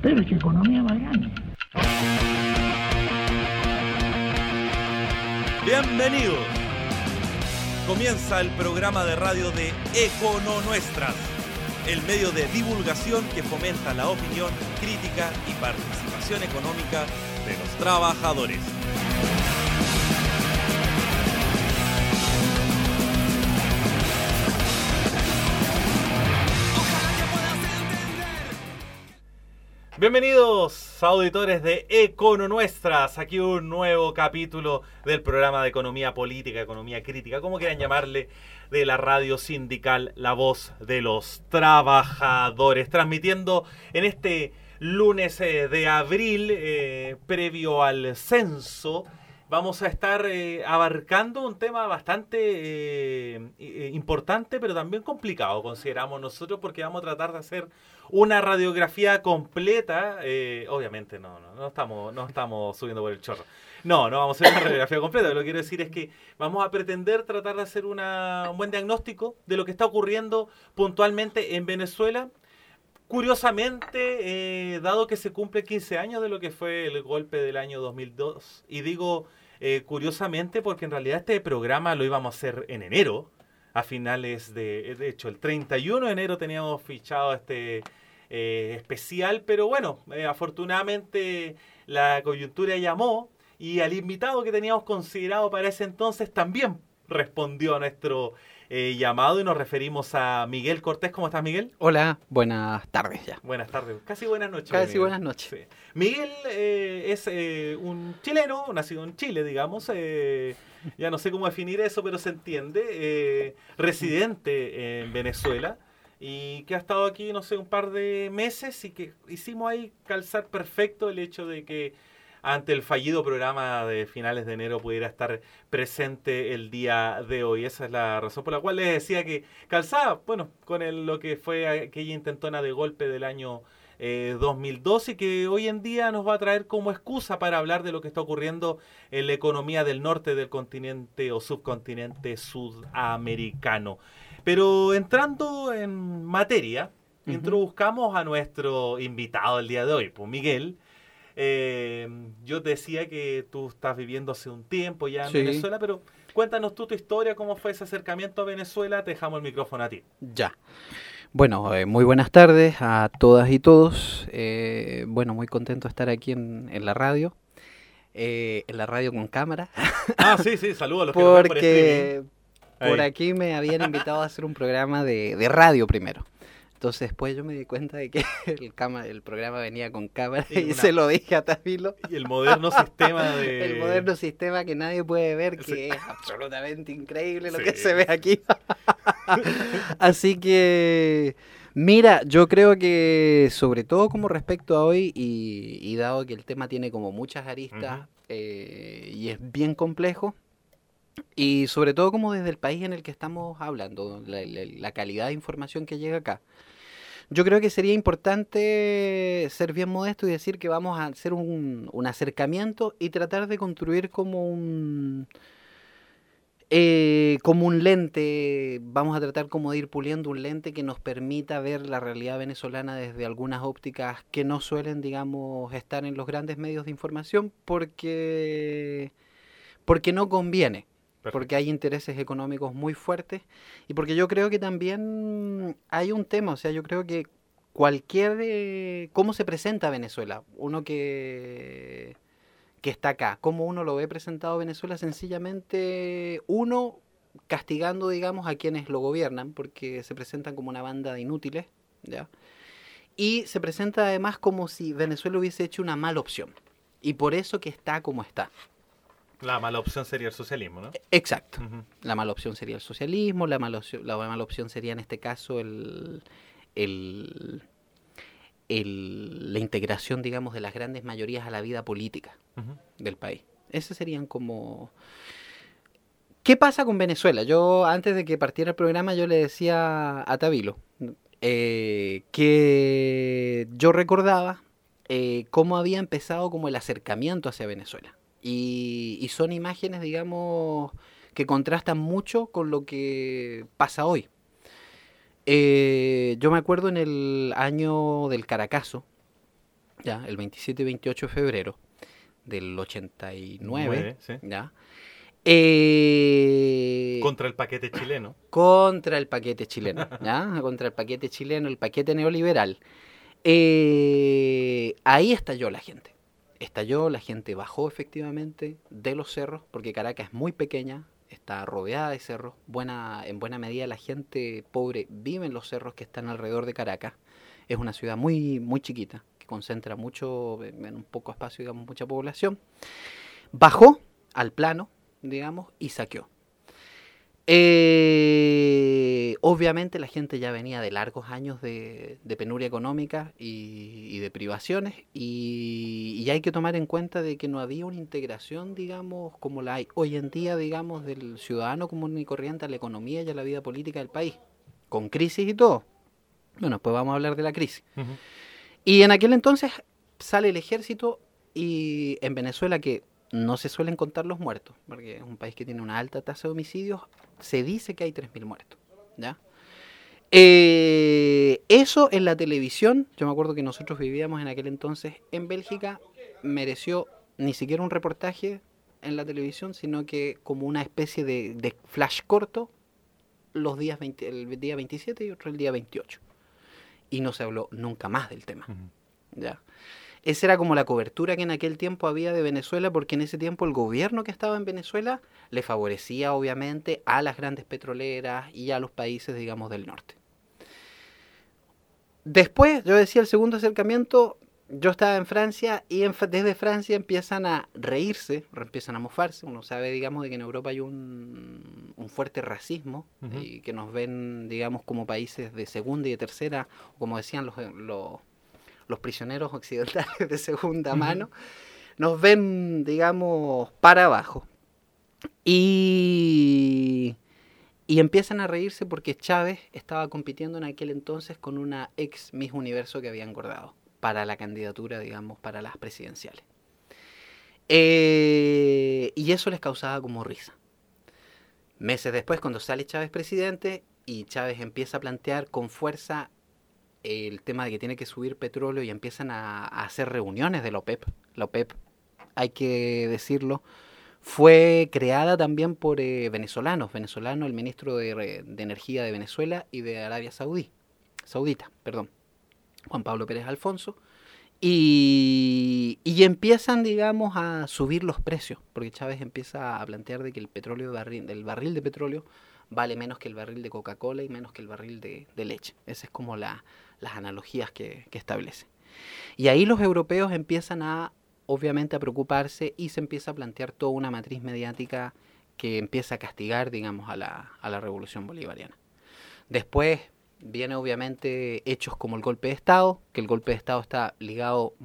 Pero es que economía más grande. Bienvenidos. Comienza el programa de radio de Econonuestras, el medio de divulgación que fomenta la opinión, crítica y participación económica de los trabajadores. Bienvenidos, auditores de Econonuestras, aquí un nuevo capítulo del programa de economía política, economía crítica, como quieran llamarle, de la radio sindical La Voz de los Trabajadores, transmitiendo en este lunes de abril, previo al censo. Vamos a estar abarcando un tema bastante importante, pero también complicado, consideramos nosotros, porque vamos a tratar de hacer una radiografía completa. Obviamente no estamos subiendo por el chorro. No vamos a hacer una radiografía completa. Lo que quiero decir es que vamos a pretender tratar de hacer un buen diagnóstico de lo que está ocurriendo puntualmente en Venezuela. Curiosamente, dado que se cumple 15 años de lo que fue el golpe del año 2002, y digo curiosamente porque en realidad este programa lo íbamos a hacer en enero, a finales de hecho, el 31 de enero teníamos fichado este especial, pero bueno, afortunadamente la coyuntura llamó y al invitado que teníamos considerado para ese entonces también respondió a nuestro llamado y nos referimos a Miguel Cortés. ¿Cómo estás, Miguel? Hola, buenas tardes ya. Buenas tardes, casi buenas noches. Casi Miguel. buenas noches. Sí. Miguel es un chileno, nacido en Chile, digamos, ya no sé cómo definir eso, pero se entiende, residente en Venezuela y que ha estado aquí, no sé, un par de meses y que hicimos ahí calzar perfecto el hecho de que ante el fallido programa de finales de enero pudiera estar presente el día de hoy. Esa es la razón por la cual les decía que calzaba, bueno, con lo que fue aquella intentona de golpe del año 2012 y que hoy en día nos va a traer como excusa para hablar de lo que está ocurriendo en la economía del norte del continente o subcontinente sudamericano. Pero entrando en materia, introduzcamos a nuestro invitado el día de hoy, pues Miguel. Yo te decía que tú estás viviendo hace un tiempo ya en Venezuela, pero cuéntanos tú tu historia, cómo fue ese acercamiento a Venezuela. Te dejamos el micrófono a ti. Ya. Bueno, muy buenas tardes a todas y todos. Bueno, muy contento de estar aquí en la radio. En la radio con cámara. Ah, sí, saludos a los que nos ven por streaming. Por aquí me habían invitado a hacer un programa de radio primero. Entonces después yo me di cuenta de que el programa venía con cámara y se lo dije a Tavilo. Y el moderno sistema de... El moderno sistema que nadie puede ver, que es absolutamente increíble lo que se ve aquí. Así que, mira, yo creo que sobre todo como respecto a hoy y dado que el tema tiene como muchas aristas y es bien complejo, y sobre todo como desde el país en el que estamos hablando, la calidad de información que llega acá. Yo creo que sería importante ser bien modesto y decir que vamos a hacer un acercamiento y tratar de construir como un lente, vamos a tratar como de ir puliendo un lente que nos permita ver la realidad venezolana desde algunas ópticas que no suelen, digamos, estar en los grandes medios de información porque no conviene. Perfecto. Porque hay intereses económicos muy fuertes y porque yo creo que también hay un tema, o sea, yo creo que cómo se presenta Venezuela, uno que está acá, cómo uno lo ve presentado Venezuela, sencillamente uno castigando, digamos, a quienes lo gobiernan, porque se presentan como una banda de inútiles, ¿ya? Y se presenta además como si Venezuela hubiese hecho una mala opción y por eso que está como está. La mala opción sería el socialismo, ¿no? Exacto. La mala opción sería el socialismo, la mala opción sería en este caso la integración, digamos, de las grandes mayorías a la vida política del país. Esos serían como... ¿Qué pasa con Venezuela? Yo, antes de que partiera el programa, yo le decía a Tavilo que yo recordaba cómo había empezado como el acercamiento hacia Venezuela. Y son imágenes, digamos, que contrastan mucho con lo que pasa hoy. Yo me acuerdo en el año del Caracazo, ya, el 27 y 28 de febrero del 89, Sí. ya, Contra el paquete chileno. contra el paquete chileno, ¿ya? Contra el paquete chileno, el paquete neoliberal. Ahí estalló la gente. Estalló, la gente bajó efectivamente de los cerros, porque Caracas es muy pequeña, está rodeada de cerros. En buena medida la gente pobre vive en los cerros que están alrededor de Caracas. Es una ciudad muy, muy chiquita, que concentra mucho, en un poco espacio, digamos, mucha población. Bajó al plano, digamos, y saqueó. Obviamente la gente ya venía de largos años de penuria económica y de privaciones, y hay que tomar en cuenta de que no había una integración, digamos, como la hay hoy en día, digamos, del ciudadano común y corriente a la economía y a la vida política del país, con crisis y todo. Bueno, pues vamos a hablar de la crisis. Uh-huh. Y en aquel entonces sale el ejército, y en Venezuela, que no se suelen contar los muertos, porque es un país que tiene una alta tasa de homicidios, se dice que hay 3.000 muertos, ¿ya? Eso en la televisión, yo me acuerdo que nosotros vivíamos en aquel entonces en Bélgica, mereció ni siquiera un reportaje en la televisión, sino que como una especie de flash corto, el día 27 y otro el día 28. Y no se habló nunca más del tema, Uh-huh. ¿ya? Esa era como la cobertura que en aquel tiempo había de Venezuela, porque en ese tiempo el gobierno que estaba en Venezuela le favorecía obviamente a las grandes petroleras y a los países, digamos, del norte. Después, yo decía, el segundo acercamiento, yo estaba en Francia, y desde Francia empiezan a reírse, empiezan a mofarse. Uno sabe, digamos, de que en Europa hay un fuerte racismo, Uh-huh. y que nos ven, digamos, como países de segunda y de tercera, como decían los prisioneros occidentales de segunda mano, nos ven, digamos, para abajo. Y empiezan a reírse porque Chávez estaba compitiendo en aquel entonces con una ex Miss Universo que había engordado para la candidatura, digamos, para las presidenciales. Y eso les causaba como risa. Meses después, cuando sale Chávez presidente y Chávez empieza a plantear con fuerza el tema de que tiene que subir petróleo, y empiezan a hacer reuniones de la OPEP. La OPEP, hay que decirlo, fue creada también por venezolanos, el ministro de Energía de Venezuela y de Arabia Saudita, Juan Pablo Pérez Alfonso, y empiezan, digamos, a subir los precios, porque Chávez empieza a plantear de que el barril de petróleo vale menos que el barril de Coca-Cola y menos que el barril de leche. Esas es como las analogías que establece. Y ahí los europeos empiezan obviamente a preocuparse, y se empieza a plantear toda una matriz mediática que empieza a castigar, digamos, a la revolución bolivariana. Después viene obviamente hechos como el golpe de Estado, que el golpe de Estado está ligado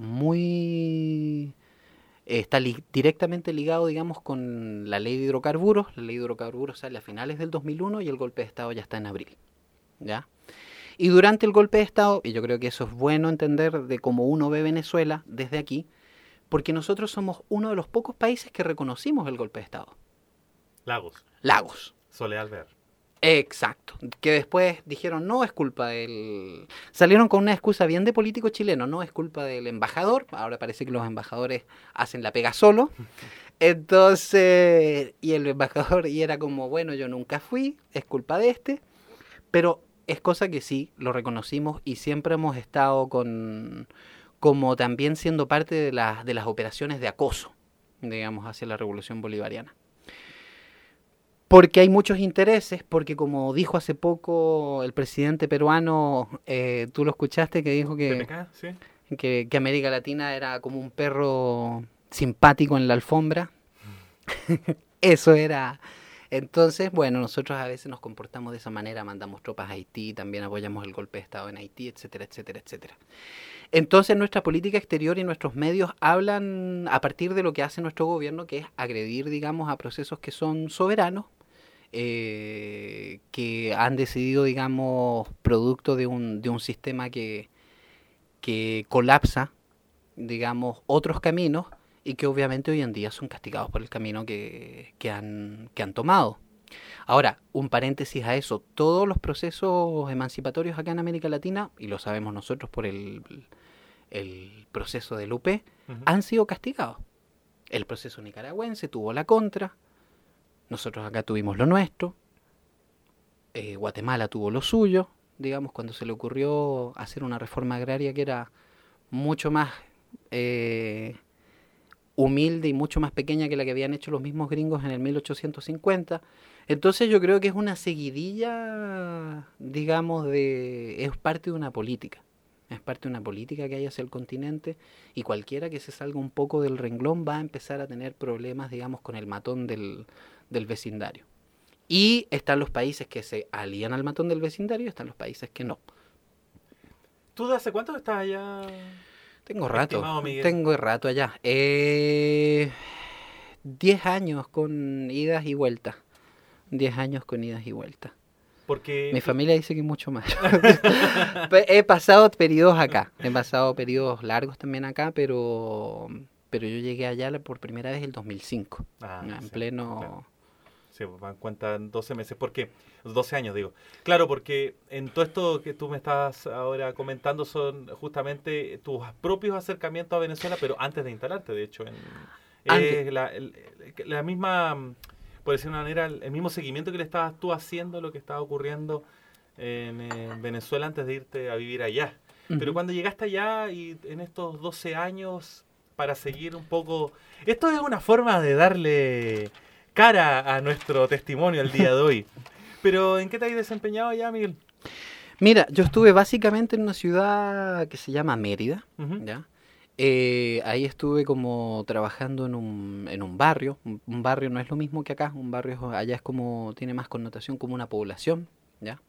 directamente ligado, digamos, con la ley de hidrocarburos. La ley de hidrocarburos sale a finales del 2001 y el golpe de Estado ya está en abril, ¿ya? Y durante el golpe de Estado, y yo creo que eso es bueno entender de cómo uno ve Venezuela desde aquí, porque nosotros somos uno de los pocos países que reconocimos el golpe de Estado. Lagos. Soledad Ver. Exacto. Que después dijeron, no es culpa del... Salieron con una excusa bien de político chileno, no es culpa del embajador. Ahora parece que los embajadores hacen la pega solo. Entonces, y el embajador, y era como, bueno, yo nunca fui, es culpa de este. Pero es cosa que sí, lo reconocimos, y siempre hemos estado como también siendo parte de las operaciones de acoso, digamos, hacia la revolución bolivariana. Porque hay muchos intereses, porque como dijo hace poco el presidente peruano, tú lo escuchaste, que dijo PPK, ¿sí? que América Latina era como un perro simpático en la alfombra. Eso era. Entonces, bueno, nosotros a veces nos comportamos de esa manera, mandamos tropas a Haití, también apoyamos el golpe de Estado en Haití, etcétera, etcétera, etcétera. Entonces nuestra política exterior y nuestros medios hablan a partir de lo que hace nuestro gobierno, que es agredir, digamos, a procesos que son soberanos, que han decidido, digamos, producto de un sistema que colapsa, digamos, otros caminos, y que obviamente hoy en día son castigados por el camino que han tomado. Ahora, un paréntesis a eso, todos los procesos emancipatorios acá en América Latina, y lo sabemos nosotros por el el proceso del UP, han sido castigados. El proceso nicaragüense tuvo la contra, nosotros acá tuvimos lo nuestro, Guatemala tuvo lo suyo, digamos, cuando se le ocurrió hacer una reforma agraria que era mucho más humilde y mucho más pequeña que la que habían hecho los mismos gringos en el 1850. Entonces yo creo que es una seguidilla, digamos, es parte de una política. Es parte de una política que hay hacia el continente, y cualquiera que se salga un poco del renglón va a empezar a tener problemas, digamos, con el matón del vecindario. Y están los países que se alían al matón del vecindario y están los países que no. ¿Tú de hace cuánto estás allá? Tengo rato, estimado Miguel? tengo rato allá. 10 años con idas y vueltas. 10 años con idas y vueltas. Porque Mi familia dice que mucho más. He pasado periodos acá, he pasado periodos largos también acá, pero yo llegué allá por primera vez en el 2005, en sí, pleno... claro. Sí, pues cuentan 12 meses, porque 12 años digo. Claro, porque en todo esto que tú me estás ahora comentando son justamente tus propios acercamientos a Venezuela, pero antes de instalarte, de hecho, es la misma, por decir de una manera, el mismo seguimiento que le estabas tú haciendo a lo que estaba ocurriendo en Venezuela antes de irte a vivir allá. Pero cuando llegaste allá y en estos 12 años, para seguir un poco... Esto es una forma de darle cara a nuestro testimonio el día de hoy. Pero ¿en qué te has desempeñado allá, Miguel? Mira, yo estuve básicamente en una ciudad que se llama Mérida, ¿ya? Ahí estuve como trabajando en un barrio. Un barrio no es lo mismo que acá, un barrio allá es como, tiene más connotación como una población, ¿ya?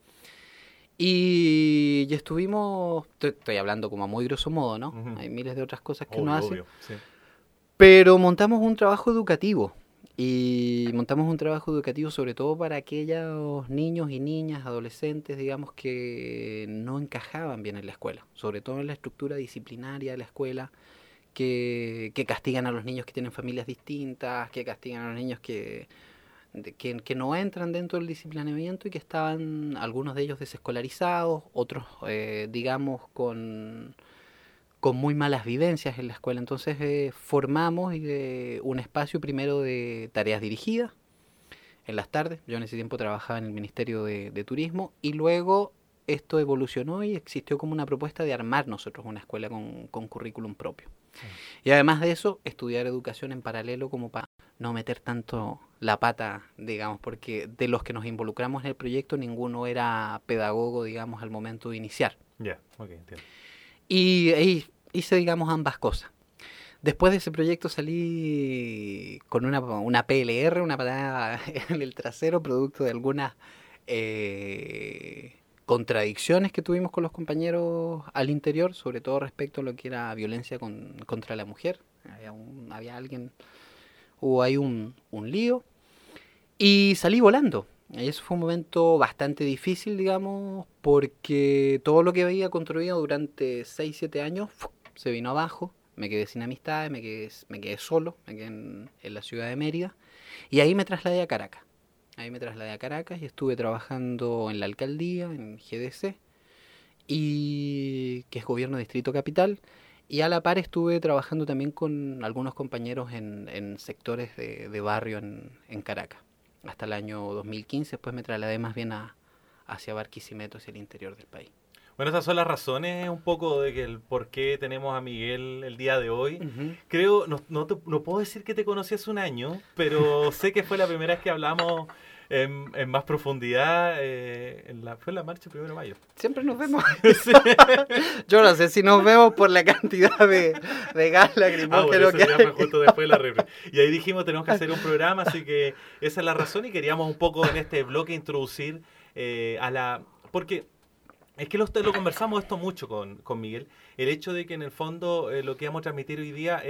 Y estuvimos, estoy hablando como a muy grosso modo, ¿no? Hay miles de otras cosas que uno hace. Obvio, sí. Pero montamos un trabajo educativo. Y montamos un trabajo educativo sobre todo para aquellos niños y niñas, adolescentes, digamos, que no encajaban bien en la escuela. Sobre todo en la estructura disciplinaria de la escuela, que castigan a los niños que tienen familias distintas, que castigan a los niños que no entran dentro del disciplinamiento y que estaban algunos de ellos desescolarizados, otros, digamos, con muy malas vivencias en la escuela. Entonces formamos un espacio primero de tareas dirigidas en las tardes. Yo en ese tiempo trabajaba en el Ministerio de Turismo, y luego esto evolucionó y existió como una propuesta de armar nosotros una escuela con currículum propio. Sí. Y además de eso, estudiar educación en paralelo como para no meter tanto la pata, digamos, porque de los que nos involucramos en el proyecto ninguno era pedagogo, digamos, al momento de iniciar. Ya, ok, entiendo. Y ahí hice, digamos, ambas cosas. Después de ese proyecto salí con una PLR, una patada en el trasero, producto de algunas contradicciones que tuvimos con los compañeros al interior, sobre todo respecto a lo que era violencia contra la mujer. Había alguien, hubo ahí un lío, y salí volando. Y eso fue un momento bastante difícil, digamos, porque todo lo que había construido durante 6-7 años se vino abajo. Me quedé sin amistades, me quedé solo, me quedé en la ciudad de Mérida. Y ahí me trasladé a Caracas. Y estuve trabajando en la alcaldía, en GDC, y que es Gobierno Distrito Capital. Y a la par estuve trabajando también con algunos compañeros en sectores de barrio en Caracas. Hasta el año 2015, después me trasladé más bien hacia Barquisimeto, hacia el interior del país. Bueno, esas son las razones un poco de que el por qué tenemos a Miguel el día de hoy. Creo, no puedo decir que te conocí hace un año, pero sé que fue la primera vez que hablamos en más profundidad. Fue en la marcha el 1 de mayo. Siempre nos vemos. Sí. Yo no sé si nos vemos por la cantidad de gas lacrimógeno que hay. Fue justo después de la reunión. Y ahí dijimos, tenemos que hacer un programa, así que esa es la razón, y queríamos un poco en este bloque introducir porque es que lo conversamos esto mucho con Miguel, el hecho de que en el fondo lo que íbamos a transmitir hoy día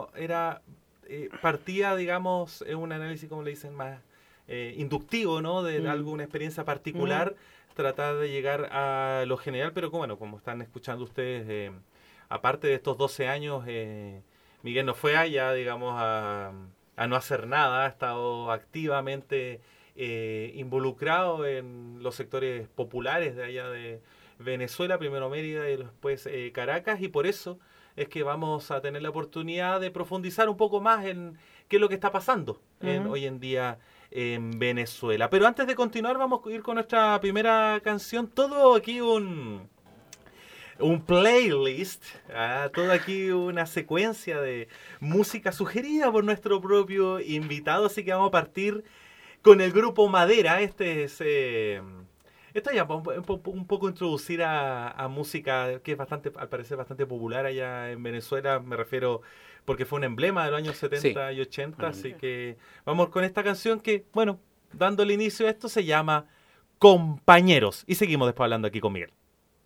partía, digamos, en un análisis, como le dicen, más inductivo, ¿no? De alguna experiencia particular, tratar de llegar a lo general, pero como están escuchando ustedes, aparte de estos 12 años, Miguel no fue allá, digamos, a no hacer nada, ha estado activamente involucrado en los sectores populares de allá de Venezuela, primero Mérida y después Caracas, y por eso es que vamos a tener la oportunidad de profundizar un poco más en qué es lo que está pasando hoy en día en Venezuela. Pero antes de continuar, vamos a ir con nuestra primera canción. Todo aquí un playlist, todo aquí una secuencia de música sugerida por nuestro propio invitado, así que vamos a partir con el grupo Madera. Esto ya un poco introducir a música que es bastante, al parecer, bastante popular allá en Venezuela. Me refiero porque fue un emblema de los años 70 y 80. Así que vamos con esta canción que, bueno, dándole inicio a esto, se llama Compañeros. Y seguimos después hablando aquí con Miguel.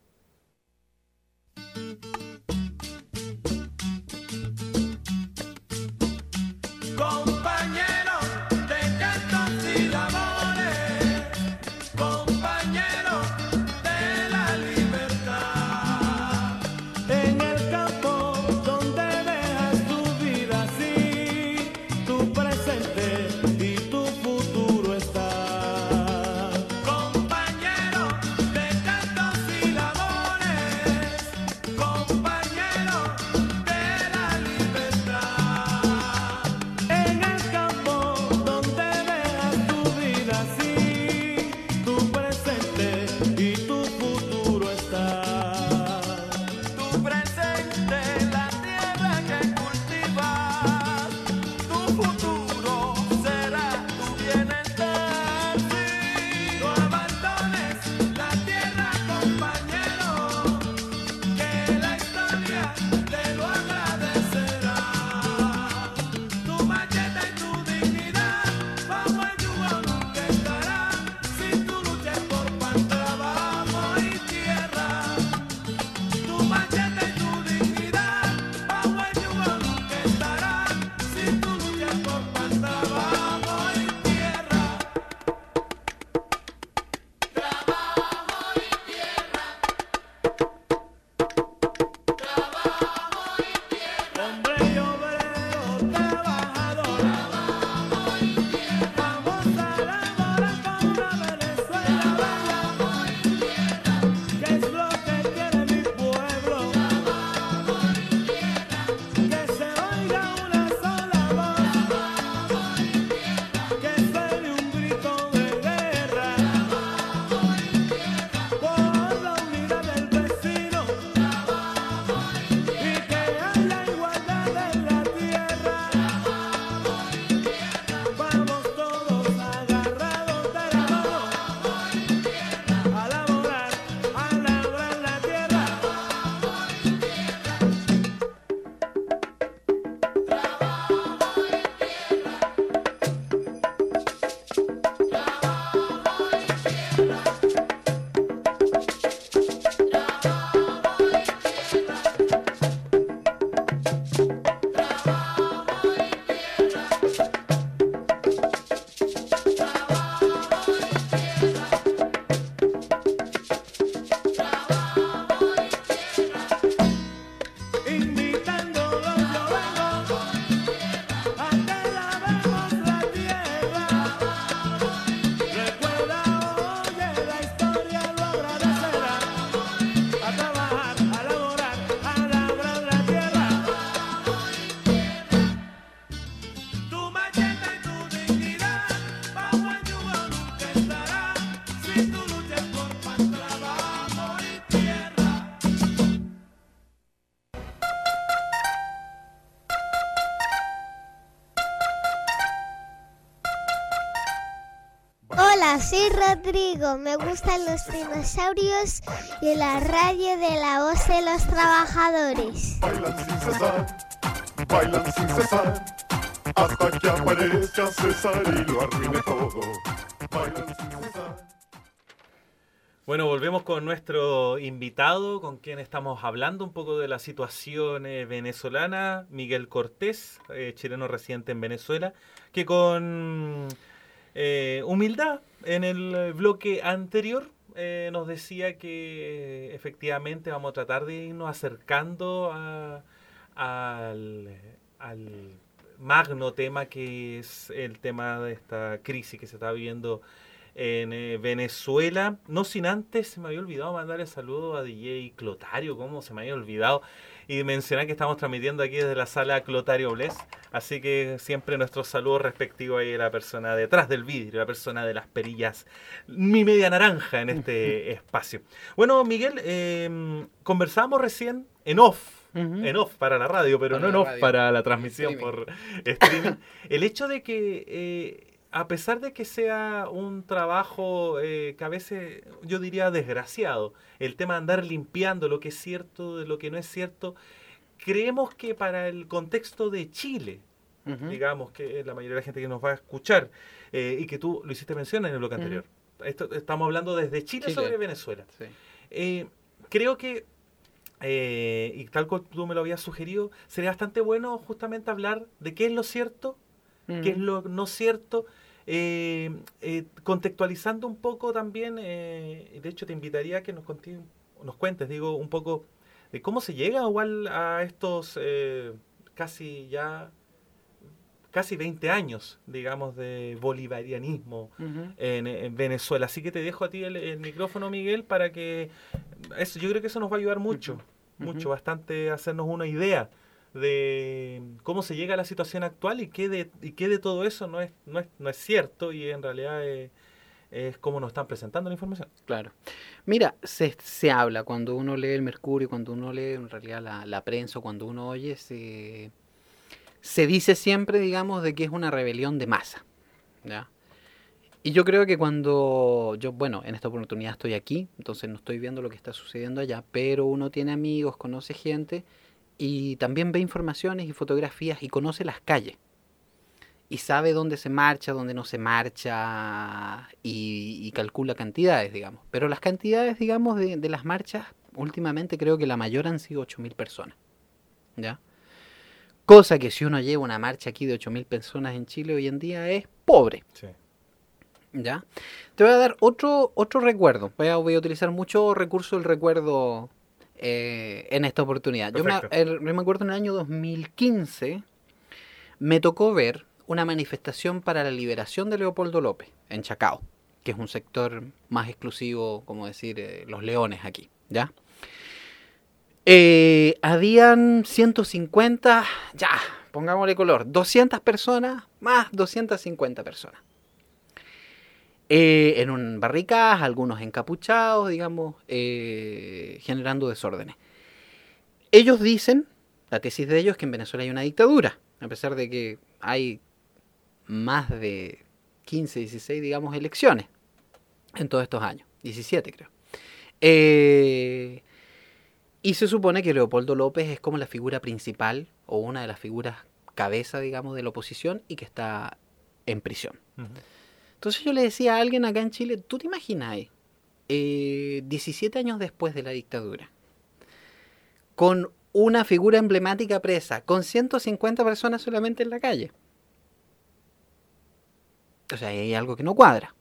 Hola, soy Rodrigo, me gustan los dinosaurios y la radio de la voz de los trabajadores. Bailan sin cesar, hasta que aparezca César y lo arruine todo. Bailan sin cesar. Bueno, volvemos con nuestro invitado, con quien estamos hablando un poco de la situación venezolana, Miguel Cortés, chileno residente en Venezuela, que con humildad en el bloque anterior nos decía que efectivamente vamos a tratar de irnos acercando al magno tema que es el tema de esta crisis que se está viviendo en Venezuela. No sin antes, se me había olvidado mandar el saludo a DJ Clotario, ¿cómo se me había olvidado? Y mencionar que estamos transmitiendo aquí desde la sala Clotario Bless, así que siempre nuestros saludos respectivos ahí a la persona detrás del vidrio, la persona de las perillas, mi media naranja en este espacio. Bueno, Miguel, conversábamos recién en off para la radio, pero no en off para la transmisión por streaming. El hecho de que, a pesar de que sea un trabajo que a veces yo diría desgraciado, el tema de andar limpiando lo que es cierto de lo que no es cierto, creemos que para el contexto de Chile, digamos que la mayoría de la gente que nos va a escuchar, y que tú lo hiciste mención en el bloque anterior, estamos hablando desde Chile sobre Venezuela. Sí. Creo que y tal como tú me lo habías sugerido, sería bastante bueno justamente hablar de qué es lo cierto, qué es lo no cierto, contextualizando un poco también, de hecho te invitaría a que nos cuentes, digo, un poco de cómo se llega igual a estos casi 20 años, digamos, de bolivarianismo en Venezuela. Así que te dejo a ti el micrófono, Miguel, para que yo creo que eso nos va a ayudar mucho, bastante a hacernos una idea de cómo se llega a la situación actual y qué de todo eso no es cierto y en realidad es cómo nos están presentando la información. Claro. Mira, se habla cuando uno lee el Mercurio, cuando uno lee en realidad la prensa, cuando uno oye, se dice siempre, digamos, de que es una rebelión de masa, ¿ya? Y yo creo que cuando en esta oportunidad estoy aquí, entonces no estoy viendo lo que está sucediendo allá, pero uno tiene amigos, conoce gente y también ve informaciones y fotografías y conoce las calles. Y sabe dónde se marcha, dónde no se marcha y calcula cantidades, digamos. Pero las cantidades, digamos, de las marchas, últimamente creo que la mayor han sido 8.000 personas, ¿ya? Cosa que si uno lleva una marcha aquí de 8.000 personas en Chile hoy en día es pobre. Sí. ¿Ya? Te voy a dar otro recuerdo. Voy a utilizar mucho recurso del recuerdo en esta oportunidad. Yo me acuerdo en el año 2015 me tocó ver una manifestación para la liberación de Leopoldo López en Chacao, que es un sector más exclusivo, como decir, Los Leones aquí, ¿ya? Habían 150, pongámosle color, 200 personas más 250 personas. En un barricadas, algunos encapuchados, digamos, generando desórdenes. Ellos dicen, la tesis de ellos es que en Venezuela hay una dictadura, a pesar de que hay más de 15, 16, digamos, elecciones en todos estos años, 17 creo. Y se supone que Leopoldo López es como la figura principal o una de las figuras cabeza, digamos, de la oposición y que está en prisión. Entonces yo le decía a alguien acá en Chile, ¿tú te imaginas 17 años después de la dictadura, con una figura emblemática presa, con 150 personas solamente en la calle? O sea, hay algo que no cuadra.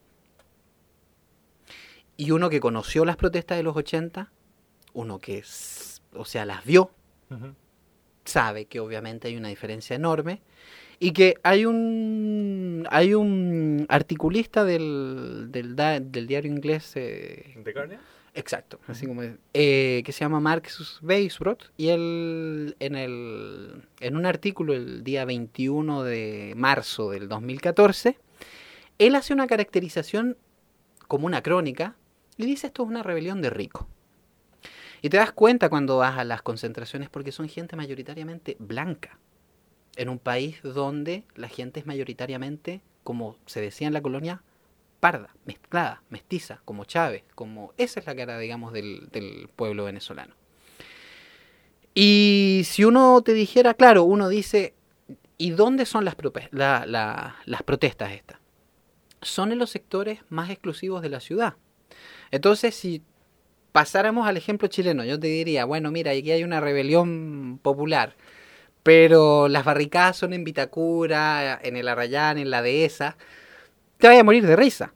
Y uno que conoció las protestas de los 80, uno que, las vio, sabe que obviamente hay una diferencia enorme y que hay un articulista del diario inglés ¿The Guardian? Exacto, así como que se llama Marcus Weisbrot, y él en un artículo el día 21 de marzo del 2014 él hace una caracterización como una crónica y dice: esto es una rebelión de ricos. Y te das cuenta cuando vas a las concentraciones porque son gente mayoritariamente blanca. En un país donde la gente es mayoritariamente, como se decía en la colonia, parda, mezclada, mestiza, como Chávez, como esa es la cara, digamos, del pueblo venezolano. Y si uno te dijera, claro, uno dice, ¿y dónde son las protestas estas? Son en los sectores más exclusivos de la ciudad. Entonces, si pasáramos al ejemplo chileno, yo te diría, bueno, mira, aquí hay una rebelión popular, pero las barricadas son en Vitacura, en el Arrayán, en la Dehesa, te vayas a morir de risa.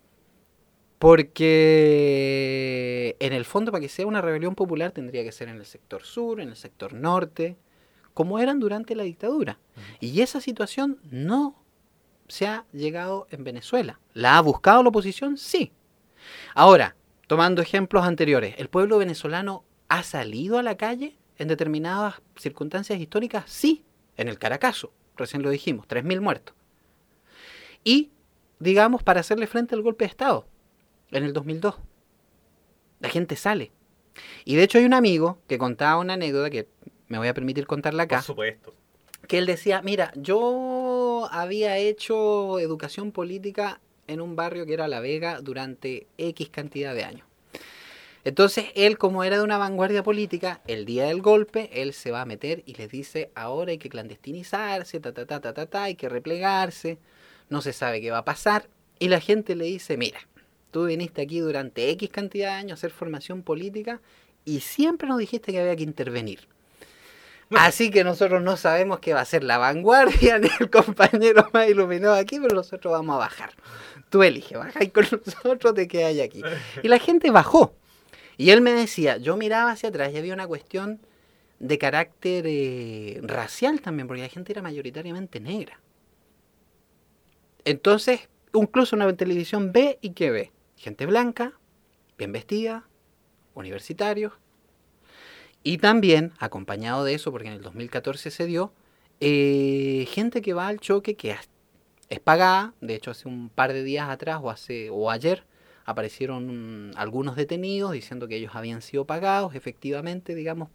Porque en el fondo, para que sea una rebelión popular, tendría que ser en el sector sur, en el sector norte, como eran durante la dictadura. Y esa situación no se ha llegado en Venezuela. ¿La ha buscado la oposición? Sí. Ahora, tomando ejemplos anteriores, ¿el pueblo venezolano ha salido a la calle en determinadas circunstancias históricas? Sí, en el Caracazo, recién lo dijimos, 3.000 muertos. Y, digamos, para hacerle frente al golpe de Estado, en el 2002, la gente sale. Y de hecho hay un amigo que contaba una anécdota que me voy a permitir contarla acá. Por supuesto. Que él decía, mira, yo había hecho educación política en un barrio que era La Vega durante X cantidad de años. Entonces él, como era de una vanguardia política, el día del golpe, él se va a meter y les dice, ahora hay que clandestinizarse, hay que replegarse, no se sabe qué va a pasar. Y la gente le dice, mira, tú viniste aquí durante X cantidad de años a hacer formación política y siempre nos dijiste que había que intervenir. Así que nosotros no sabemos qué va a ser la vanguardia ni el compañero más iluminado aquí, pero nosotros vamos a bajar. Tú eliges, bajáis con nosotros, te quedas aquí. Y la gente bajó. Y él me decía, yo miraba hacia atrás y había una cuestión de carácter racial también, porque la gente era mayoritariamente negra. Entonces, incluso una televisión ve y ¿qué ve? Gente blanca, bien vestida, universitarios. Y también, acompañado de eso, porque en el 2014 se dio, gente que va al choque que es pagada. De hecho, hace un par de días atrás o ayer aparecieron algunos detenidos diciendo que ellos habían sido pagados, efectivamente, digamos,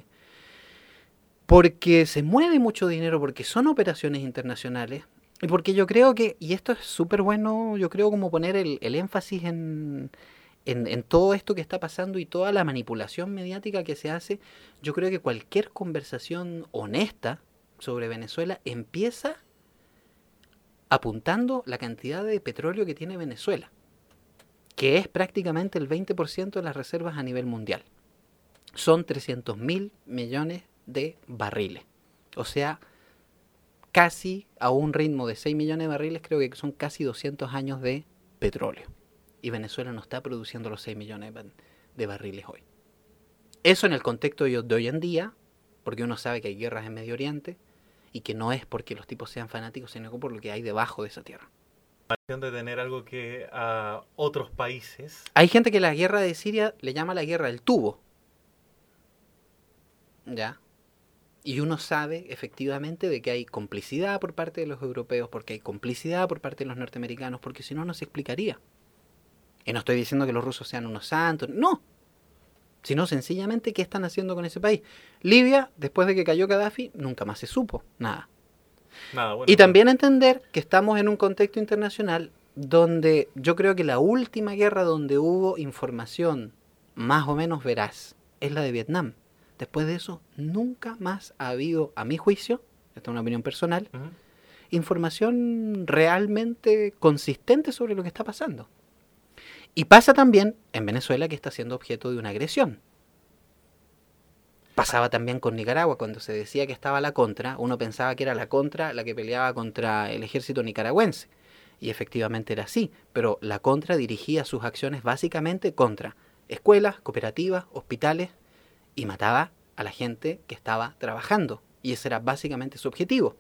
porque se mueve mucho dinero, porque son operaciones internacionales. Y porque yo creo que, y esto es súper bueno, yo creo como poner el énfasis en todo esto que está pasando y toda la manipulación mediática que se hace, yo creo que cualquier conversación honesta sobre Venezuela empieza apuntando la cantidad de petróleo que tiene Venezuela, que es prácticamente el 20% de las reservas a nivel mundial. Son 300.000 millones de barriles. O sea, casi a un ritmo de 6 millones de barriles, creo que son casi 200 años de petróleo. Y Venezuela no está produciendo los 6 millones de barriles hoy. Eso en el contexto de hoy en día, porque uno sabe que hay guerras en Medio Oriente y que no es porque los tipos sean fanáticos, sino por lo que hay debajo de esa tierra. De tener algo que a otros países. Hay gente que la guerra de Siria le llama la guerra del tubo. ¿Ya? Y uno sabe efectivamente de que hay complicidad por parte de los europeos, porque hay complicidad por parte de los norteamericanos, porque si no, no se explicaría. Y no estoy diciendo que los rusos sean unos santos, no. Sino sencillamente qué están haciendo con ese país. Libia, después de que cayó Gaddafi, nunca más se supo nada. Bueno, y también entender que estamos en un contexto internacional donde yo creo que la última guerra donde hubo información más o menos veraz es la de Vietnam. Después de eso, nunca más ha habido, a mi juicio, esta es una opinión personal, información realmente consistente sobre lo que está pasando. Y pasa también en Venezuela, que está siendo objeto de una agresión. Pasaba también con Nicaragua, cuando se decía que estaba la contra, uno pensaba que era la contra la que peleaba contra el ejército nicaragüense. Y efectivamente era así, pero la contra dirigía sus acciones básicamente contra escuelas, cooperativas, hospitales, y mataba a la gente que estaba trabajando. Y ese era básicamente su objetivo.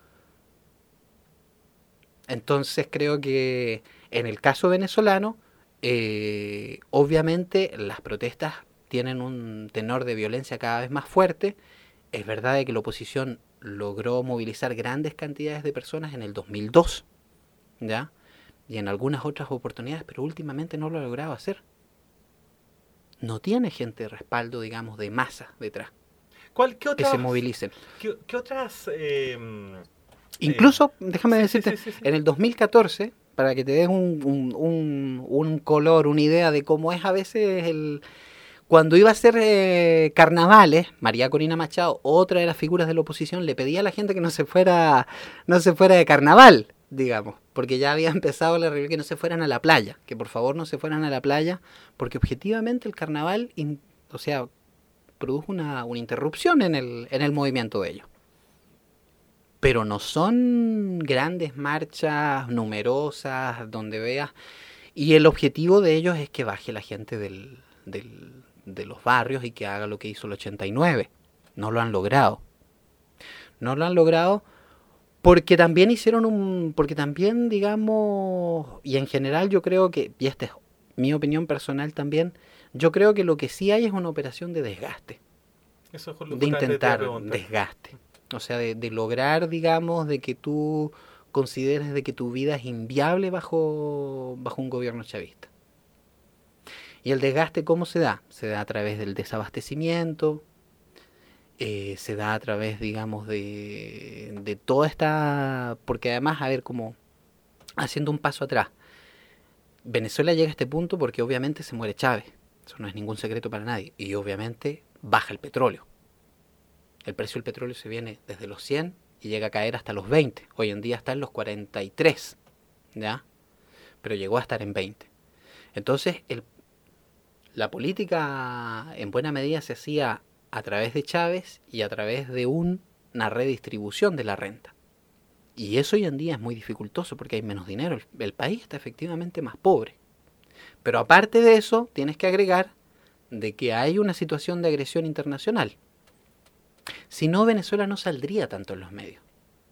Entonces creo que en el caso venezolano, obviamente las protestas tienen un tenor de violencia cada vez más fuerte. Es verdad de que la oposición logró movilizar grandes cantidades de personas en el 2002, ¿ya? Y en algunas otras oportunidades, pero últimamente no lo ha logrado hacer. No tiene gente de respaldo, digamos, de masa detrás. ¿Qué otras, que se movilicen. ¿Qué otras? Incluso, déjame decirte, sí. en el 2014, para que te des un color, una idea de cómo es a veces cuando iba a hacer carnavales, María Corina Machado, otra de las figuras de la oposición, le pedía a la gente que no se fuera de carnaval, digamos, porque ya había empezado la rebelión, que no se fueran a la playa, que por favor no se fueran a la playa, porque objetivamente el carnaval, produjo una interrupción en el movimiento de ellos. Pero no son grandes marchas numerosas donde veas, y el objetivo de ellos es que baje la gente de los barrios y que haga lo que hizo el 89. No lo han logrado. No lo han logrado Porque también porque también, digamos, y en general yo creo que, y esta es mi opinión personal también, yo creo que lo que sí hay es una operación de desgaste, Eso es lo de que te intentar preguntar. desgaste. O sea, de lograr, digamos, de que tú consideres de que tu vida es inviable bajo un gobierno chavista. ¿Y el desgaste cómo se da? Se da a través del desabastecimiento, se da a través, digamos, de toda esta... Porque además, a ver, como haciendo un paso atrás, Venezuela llega a este punto porque obviamente se muere Chávez. Eso no es ningún secreto para nadie. Y obviamente baja el petróleo. El precio del petróleo se viene desde los 100 y llega a caer hasta los 20. Hoy en día está en los 43, ¿ya? Pero llegó a estar en 20. Entonces, la política en buena medida se hacía a través de Chávez y a través de una redistribución de la renta. Y eso hoy en día es muy dificultoso porque hay menos dinero. El país está efectivamente más pobre. Pero aparte de eso, tienes que agregar de que hay una situación de agresión internacional. Si no, Venezuela no saldría tanto en los medios.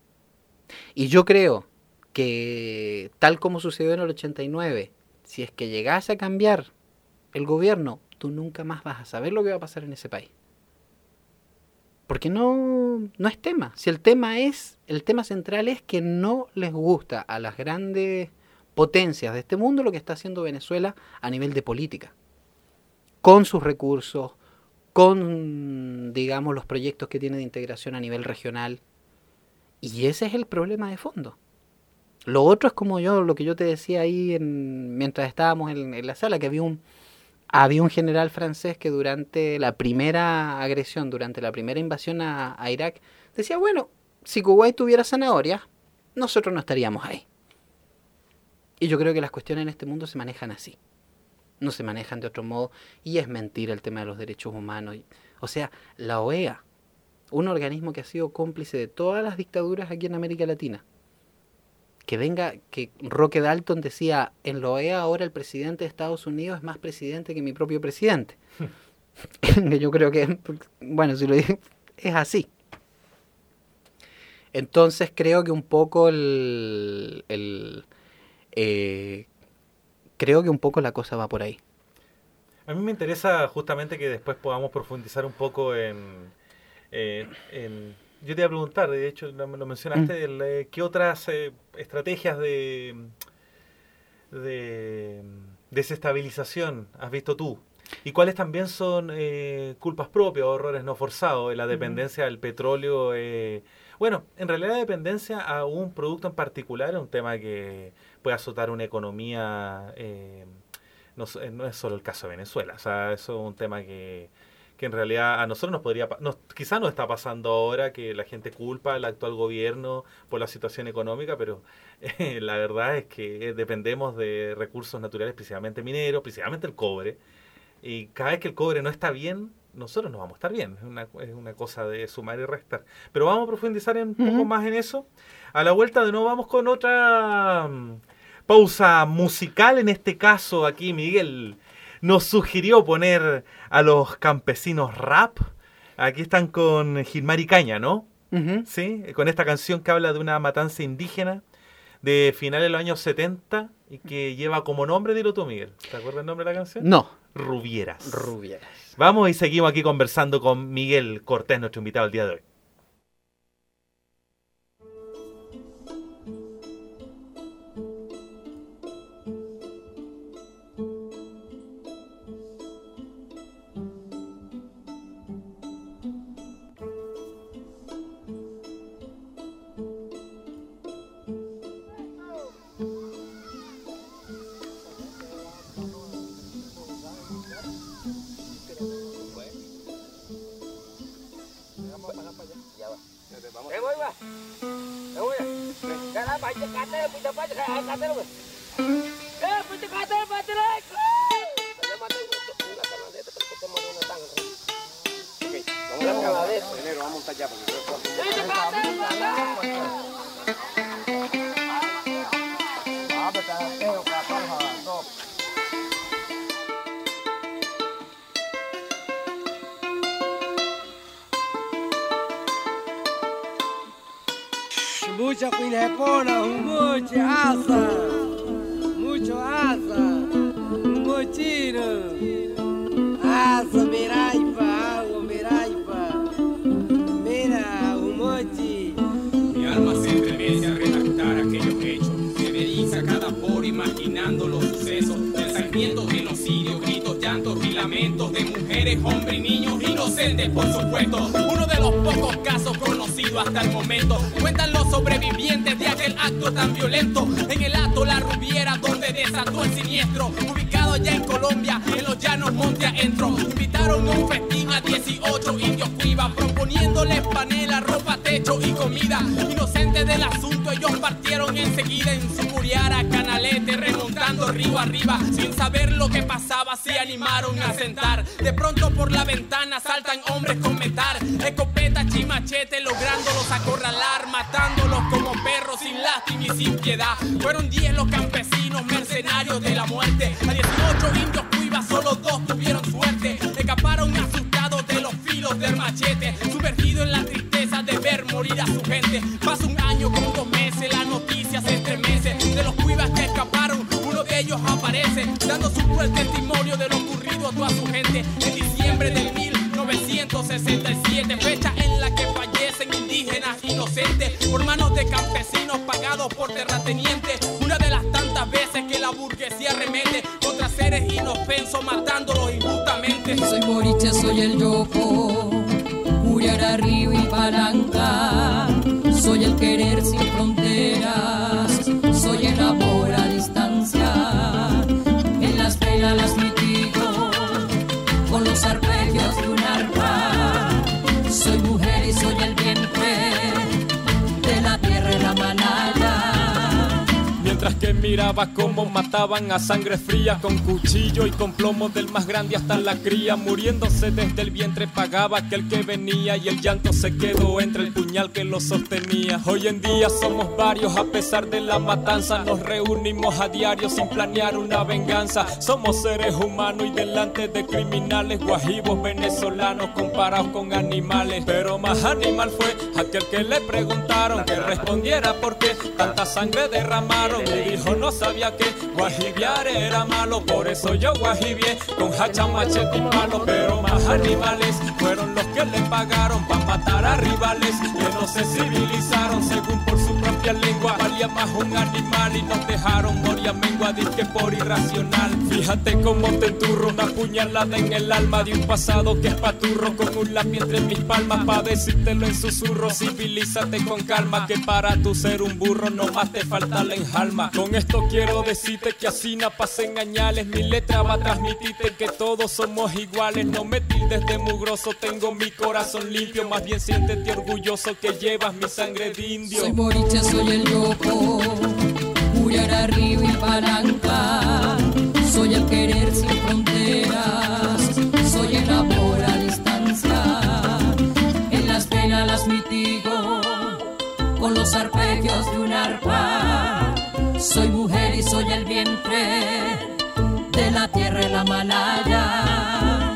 Y yo creo que, tal como sucedió en el 89, si es que llegase a cambiar el gobierno, tú nunca más vas a saber lo que va a pasar en ese país. Porque no es tema. Si el tema central es que no les gusta a las grandes potencias de este mundo lo que está haciendo Venezuela a nivel de política. Con sus recursos, con, digamos, los proyectos que tiene de integración a nivel regional. Y ese es el problema de fondo. Lo otro es como lo que yo te decía ahí mientras estábamos en la sala, que había un general francés que durante la primera agresión, durante la primera invasión a Irak, decía, bueno, si Kuwait tuviera zanahorias, nosotros no estaríamos ahí. Y yo creo que las cuestiones en este mundo se manejan así. No se manejan de otro modo, y es mentira el tema de los derechos humanos. O sea, la OEA, un organismo que ha sido cómplice de todas las dictaduras aquí en América Latina, que Roque Dalton decía, en la OEA ahora el presidente de Estados Unidos es más presidente que mi propio presidente. Yo creo que, bueno, si lo digo, es así. Entonces creo que un poco creo que un poco la cosa va por ahí. A mí me interesa justamente que después podamos profundizar un poco yo te iba a preguntar, de hecho lo mencionaste, ¿qué otras estrategias de desestabilización has visto tú? ¿Y cuáles también son culpas propias o errores no forzados? La dependencia del petróleo. Bueno, en realidad la dependencia a un producto en particular es un tema que puede azotar una economía. No es solo el caso de Venezuela. O sea, eso es un tema que en realidad a nosotros quizás nos está pasando ahora, que la gente culpa al actual gobierno por la situación económica, pero la verdad es que dependemos de recursos naturales, principalmente mineros, principalmente el cobre, y cada vez que el cobre no está bien, nosotros no vamos a estar bien. Es una cosa de sumar y restar. Pero vamos a profundizar un poco más en eso. A la vuelta de nuevo vamos con otra pausa musical. En este caso aquí Miguel nos sugirió poner a los campesinos rap. Aquí están con Gilmar y Caña, ¿no? Sí, con esta canción que habla de una matanza indígena de finales de los años 70 y que lleva como nombre, dilo tú, Miguel. ¿Te acuerdas el nombre de la canción? No. Rubieras. Rubieras. Vamos y seguimos aquí conversando con Miguel Cortés, nuestro invitado el día de hoy. mucha pinepona, mucho asa, muchino, asa, miraipa, agua, miraipa, mira, mochi. Mi alma se estremece a redactar aquellos hechos, se me eriza cada poro imaginando los sucesos, pensamientos, genocidios, gritos, llantos y lamentos de mujeres, hombres y niños inocentes, por supuesto. Uno de los pocos casos conocidos hasta el momento. Cuentan los sobrevivientes de aquel acto tan violento. En el Hato La Rubiera, donde desató el siniestro. Ubicado ya en Colombia, en los llanos monte adentro. Invitaron a un festín a 18 indios cuivas, proponiéndoles panela, ropa, techo y comida. Inocentes del asunto, ellos partieron enseguida en su curiara, canalete, remontando río arriba. Sin saber lo que pasaba, se animaron a sentar. De pronto por la ventana saltan hombres con metal, escopeta, chimachete, lográndolos acorralar, matándolos como perros sin lástima y sin piedad. Fueron 10 los campesinos mercenarios de la muerte. A 18 indios cuivas, solo 2 tuvieron suerte. Escaparon asustados de los filos del machete, sumergidos en la tristeza de ver morir a su gente. Pasa un año con 2 meses, la noticia se estremece. De los cuivas que escaparon, uno de ellos aparece, dando su cruel testimonio de lo ocurrido a toda su gente. En diciembre del 1967, fecha en la que fallecen indígenas inocentes por manos de campesinos pagados por terratenientes. Una de las tantas veces que la burguesía arremete contra seres inofensos, matándolos injustamente. Soy Moriche, soy el Yopo, Uriara, Río y Palanca. Soy el querer sin fronteras, soy el amor a distancia. En las penas las mitigo con los arpegios de un arpa. Soy mujer y soy el vientre de la tierra y la manada. Mientras que miraba cómo mataban a sangre fría, con cuchillo y con plomo del más grande hasta la cría, muriéndose desde el vientre pagaba aquel que venía, y el llanto se quedó entre el puñal que lo sostenía. Hoy en día somos varios a pesar de la matanza, nos reunimos a diario sin planear una venganza. Somos seres humanos y delante de criminales, guajivos venezolanos comparados con animales. Pero más animal fue aquel que le preguntaron que respondiera por qué tanta sangre derramaron. Y dijo no sabía que guajibiar era malo, por eso yo guajibié con hacha, machete y palo. Pero más animales fueron los que le pagaron pa' matar a rivales que no se civilizaron según por su propia lengua. Valía más un animal y nos dejaron morir a mengua, disque por irracional. Fíjate cómo te enturro, una puñalada en el alma de un pasado que es paturro, con un lápiz entre mis palmas pa' decírtelo en susurro. Civilízate con calma, que para tu ser un burro no más te falta la enjalma. Con esto quiero decirte que así no pasen añales, mi letra va a transmitirte que todos somos iguales. No me tildes de mugroso, tengo mi corazón limpio, más bien siéntete orgulloso que llevas mi sangre de indio. Soy Moriche, soy el Yopo, Uriara, Río y Palanca. Soy el querer sin fronteras, soy el amor a distancia. En las penas las mitigo con los arpegios de un arpa. Soy mujer y soy el vientre de la tierra y la manada.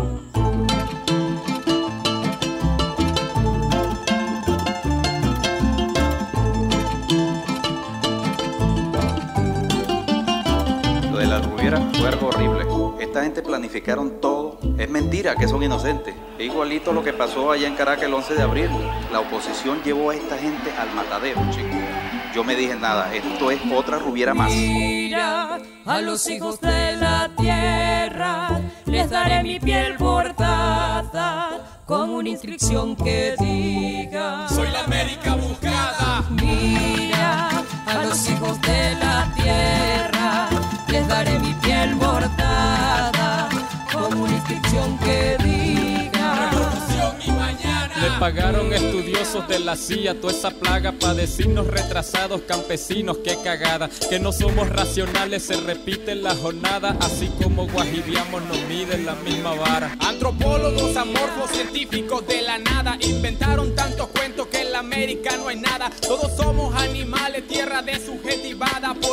Lo de La Rubiera fue algo horrible. Esta gente planificaron todo. Es mentira que son inocentes. Es igualito lo que pasó allá en Caracas el 11 de abril. La oposición llevó a esta gente al matadero, chicos. Yo me dije nada, esto es otra Rubiera más. Mira a los hijos de la tierra, les daré mi piel bordada con una inscripción que diga: soy la América buscada. Mira a los hijos de la tierra, les daré mi piel bordada con una inscripción que diga: revolución y mañana. Le pagaron estudiosos de la CIA toda esa plaga pa' decirnos retrasados campesinos, qué cagada. Que no somos racionales, se repite la jornada, así como guajibiamos nos miden la misma vara. Antropólogos, amorfos, científicos de la nada inventaron tantos cuentos que en la América no hay nada. Todos somos animales, tierra desubjetivada, por eso que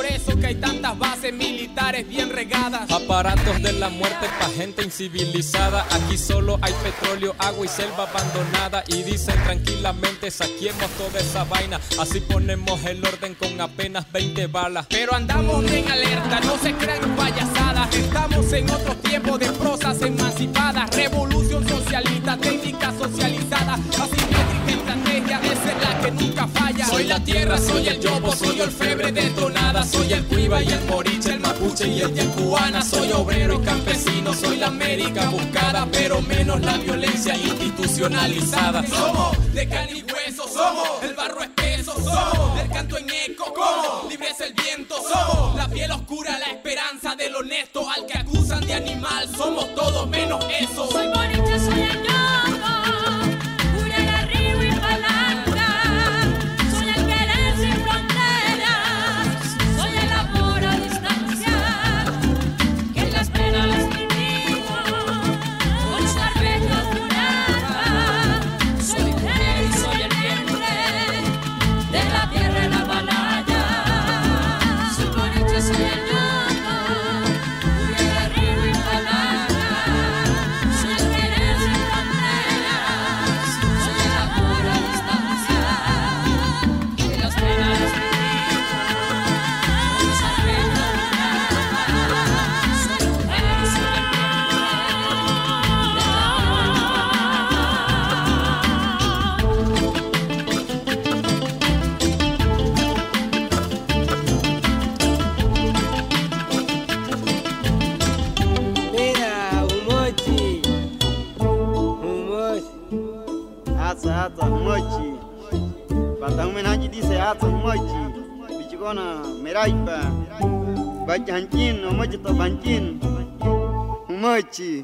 que hay tantas bases militares bien regadas. Aparatos de la muerte pa' gente incivilizada. Aquí solo hay petróleo, agua y selva abandonada. Y dicen tranquilamente saquemos toda esa vaina. Así ponemos el orden con apenas 20 balas. Pero andamos bien alerta, no se crean payasadas. Estamos en otro tiempo de prosas emancipadas. Revolución socialista, técnica socializada. Asimétrica estrategia, esa es la que nunca falla. Soy la tierra, soy el yobo, soy orfebre detonada. Soy el cuiva y el moriche, el mapuche y el yacuana. Soy obrero y campesino, soy la América buscada. Pero menos la violencia institucionalizada. Somos de carne y hueso, somos el barro espeso, somos el canto en eco, como libre es el viento, somos la piel oscura, la esperanza del honesto, al que acusan de animal, somos todo menos eso. Soy moriche, soy el yogo, pura arriba y palanca. Soy el querer sin fronteras, soy el amor a distancia, que en las penas les vivimos, con los carpetas de un alma. Soy mujer y soy el vientre de la tierra en la balaya. Soy moriche, soy el yogo, pura arriba y palanca. Soy el querer sin fronteras, soy el amor a distancia, que en las penas les vivimos, con los carpetas de un alma. Soy mujer y soy el Mira, Umochi. Ata Umochi. Batang menaji dice ata Umochi. Bichigona meraipa. Bajanchin, Umochi to banchin. Umochi.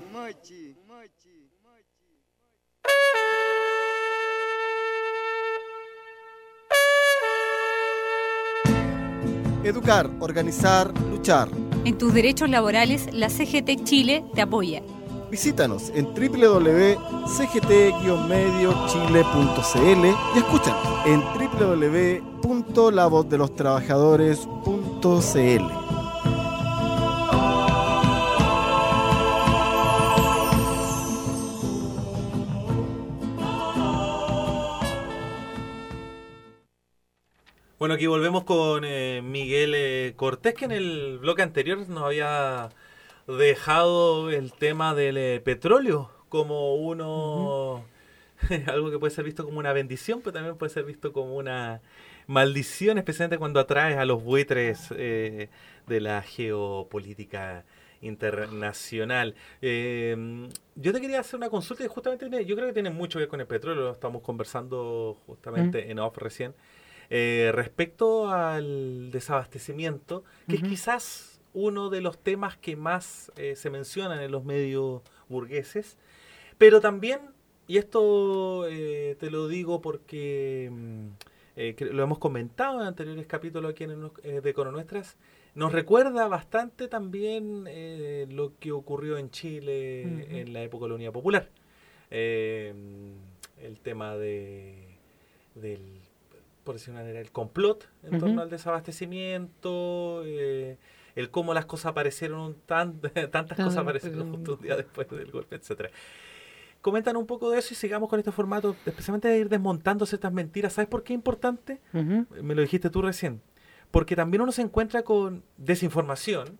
Educar, organizar, luchar. En tus derechos laborales, la CGT Chile te apoya. Visítanos en www.cgt-mediochile.cl y escúchanos en www.lavozdelostrabajadores.cl. Bueno, aquí volvemos con Miguel Cortés, que en el bloque anterior nos había dejado el tema del petróleo como uno, algo que puede ser visto como una bendición, pero también puede ser visto como una maldición, especialmente cuando atraes a los buitres de la geopolítica internacional. Yo te quería hacer una consulta y justamente yo creo que tiene mucho que ver con el petróleo, lo estamos conversando justamente en off recién. Respecto al desabastecimiento, que es quizás uno de los temas que más se mencionan en los medios burgueses, pero también, y esto te lo digo porque lo hemos comentado en anteriores capítulos aquí de Econonuestras, nos recuerda bastante también lo que ocurrió en Chile en la época de la Unidad Popular. El tema del, por decir una manera, el complot en torno al desabastecimiento, el cómo las cosas aparecieron, tantas cosas aparecieron justo un día después del golpe, etcétera. Comentan un poco de eso y sigamos con este formato, especialmente de ir desmontando ciertas mentiras. ¿Sabes por qué es importante? Me lo dijiste tú recién. Porque también uno se encuentra con desinformación,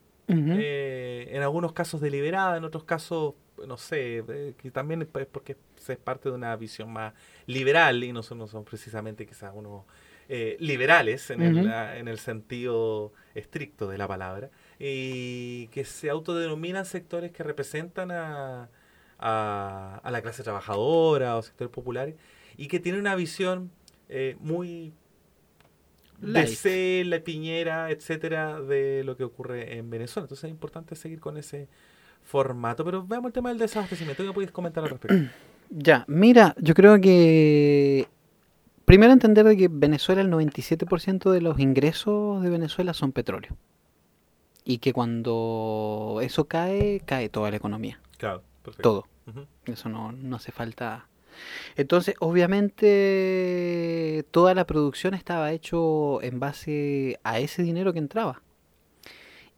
en algunos casos deliberada, en otros casos, no sé, que también es porque es parte de una visión más liberal y no son precisamente quizás unos liberales en el sentido estricto de la palabra, y que se autodenominan sectores que representan a la clase trabajadora o sectores populares y que tienen una visión muy de Cela, Piñera, etcétera, de lo que ocurre en Venezuela. Entonces es importante seguir con ese formato. Pero veamos el tema del desabastecimiento. ¿Qué me puedes comentar al respecto? Ya, mira, yo creo que primero entender de que Venezuela, el 97% de los ingresos de Venezuela son petróleo. Y que cuando eso cae, cae toda la economía. Claro, perfecto. Todo. Eso no hace falta. Entonces, obviamente, toda la producción estaba hecho en base a ese dinero que entraba.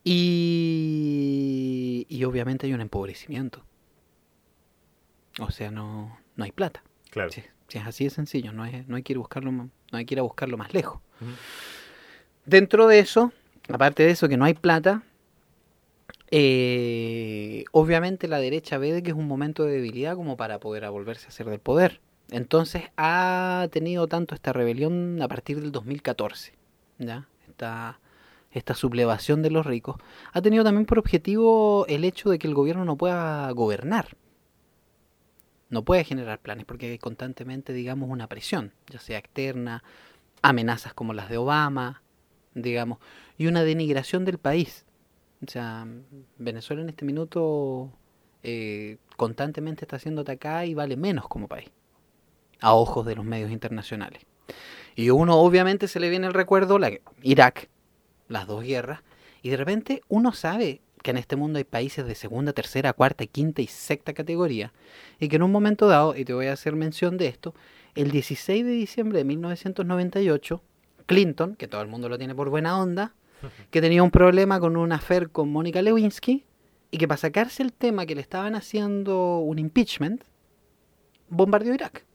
Y obviamente hay un empobrecimiento. O sea, no hay plata. Claro. Si es así de sencillo, no hay que ir a buscarlo más lejos. Ujú. Dentro de eso, aparte de eso que no hay plata, obviamente la derecha ve de que es un momento de debilidad como para poder volverse a hacer del poder. Entonces ha tenido tanto esta rebelión a partir del 2014, ¿ya? Esta sublevación de los ricos, ha tenido también por objetivo el hecho de que el gobierno no pueda gobernar. No puede generar planes porque hay constantemente, digamos, una presión, ya sea externa, amenazas como las de Obama, digamos, y una denigración del país. O sea, Venezuela en este minuto constantemente está siendo atacada y vale menos como país, a ojos de los medios internacionales. Y uno obviamente se le viene el recuerdo, Irak, las dos guerras, y de repente uno sabe que en este mundo hay países de segunda, tercera, cuarta, quinta y sexta categoría, y que en un momento dado, y te voy a hacer mención de esto, el 16 de diciembre de 1998, Clinton, que todo el mundo lo tiene por buena onda, que tenía un problema con un affair con Mónica Lewinsky, y que para sacarse el tema que le estaban haciendo un impeachment, bombardeó Irak.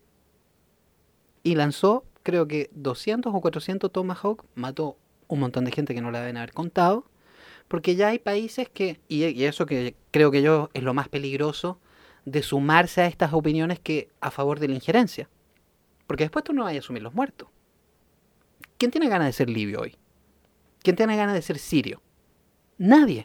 Y lanzó, creo que 200 o 400 Tomahawk, mató un montón de gente que no la deben haber contado, porque ya hay países que, y eso que creo que yo es lo más peligroso, de sumarse a estas opiniones que a favor de la injerencia. Porque después tú no vas a asumir los muertos. ¿Quién tiene ganas de ser libio hoy? ¿Quién tiene ganas de ser sirio? Nadie.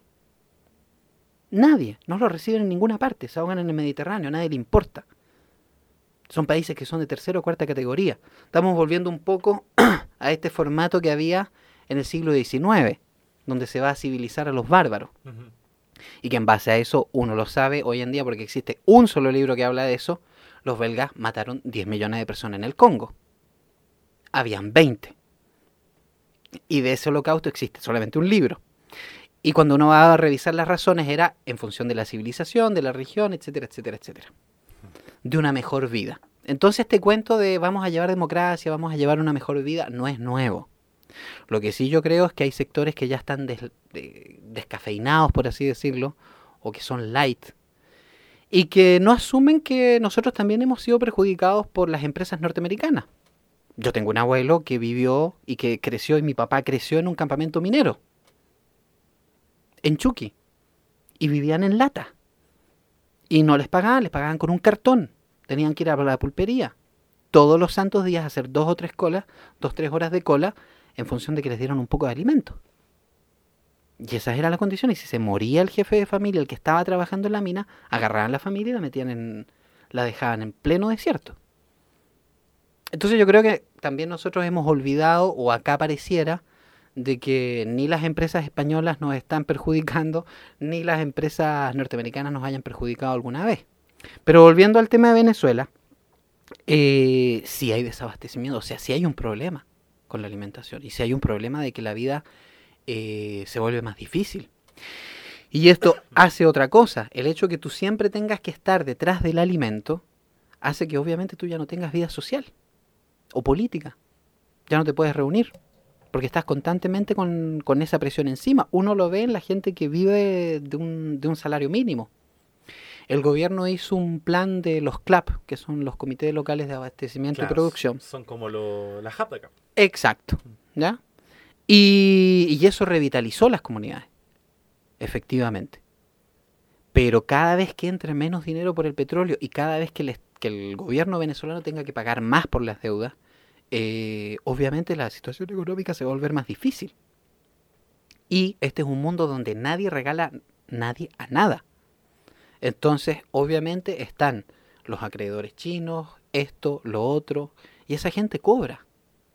Nadie. No lo reciben en ninguna parte. Se ahogan en el Mediterráneo. A nadie le importa. Son países que son de tercera o cuarta categoría. Estamos volviendo un poco a este formato que había en el siglo XIX, donde se va a civilizar a los bárbaros. Ujú. Y que en base a eso uno lo sabe hoy en día porque existe un solo libro que habla de eso. Los belgas mataron 10 millones de personas en el Congo. Habían 20. Y de ese holocausto existe solamente un libro. Y cuando uno va a revisar las razones era en función de la civilización, de la religión, etcétera, etcétera, etcétera. De una mejor vida. Entonces este cuento de vamos a llevar democracia, vamos a llevar una mejor vida, no es nuevo. Lo que sí yo creo es que hay sectores que ya están descafeinados, por así decirlo, o que son light, y que no asumen que nosotros también hemos sido perjudicados por las empresas norteamericanas. Yo tengo un abuelo que vivió y que creció, y mi papá creció en un campamento minero, en Chuqui, y vivían en lata. Y no les pagaban con un cartón. Tenían que ir a la pulpería todos los santos días a hacer 2 o 3 horas de cola, en función de que les dieron un poco de alimento. Y esas eran las condiciones. Y si se moría el jefe de familia, el que estaba trabajando en la mina, agarraban la familia y la dejaban en pleno desierto. Entonces yo creo que también nosotros hemos olvidado, o acá pareciera, de que ni las empresas españolas nos están perjudicando, ni las empresas norteamericanas nos hayan perjudicado alguna vez. Pero volviendo al tema de Venezuela, sí hay desabastecimiento, o sea, sí hay un problema con la alimentación, y sí hay un problema de que la vida se vuelve más difícil. Y esto hace otra cosa, el hecho de que tú siempre tengas que estar detrás del alimento, hace que obviamente tú ya no tengas vida social o política, ya no te puedes reunir, porque estás constantemente con esa presión encima. Uno lo ve en la gente que vive de un salario mínimo. El gobierno hizo un plan de los CLAP, que son los comités locales de abastecimiento y producción. Son como las HAP de acá. Exacto, ¿ya? Y eso revitalizó las comunidades, efectivamente. Pero cada vez que entre menos dinero por el petróleo y cada vez que el gobierno venezolano tenga que pagar más por las deudas, obviamente la situación económica se va a volver más difícil. Y este es un mundo donde nadie regala nadie a nada. Entonces, obviamente, están los acreedores chinos, esto, lo otro, y esa gente cobra.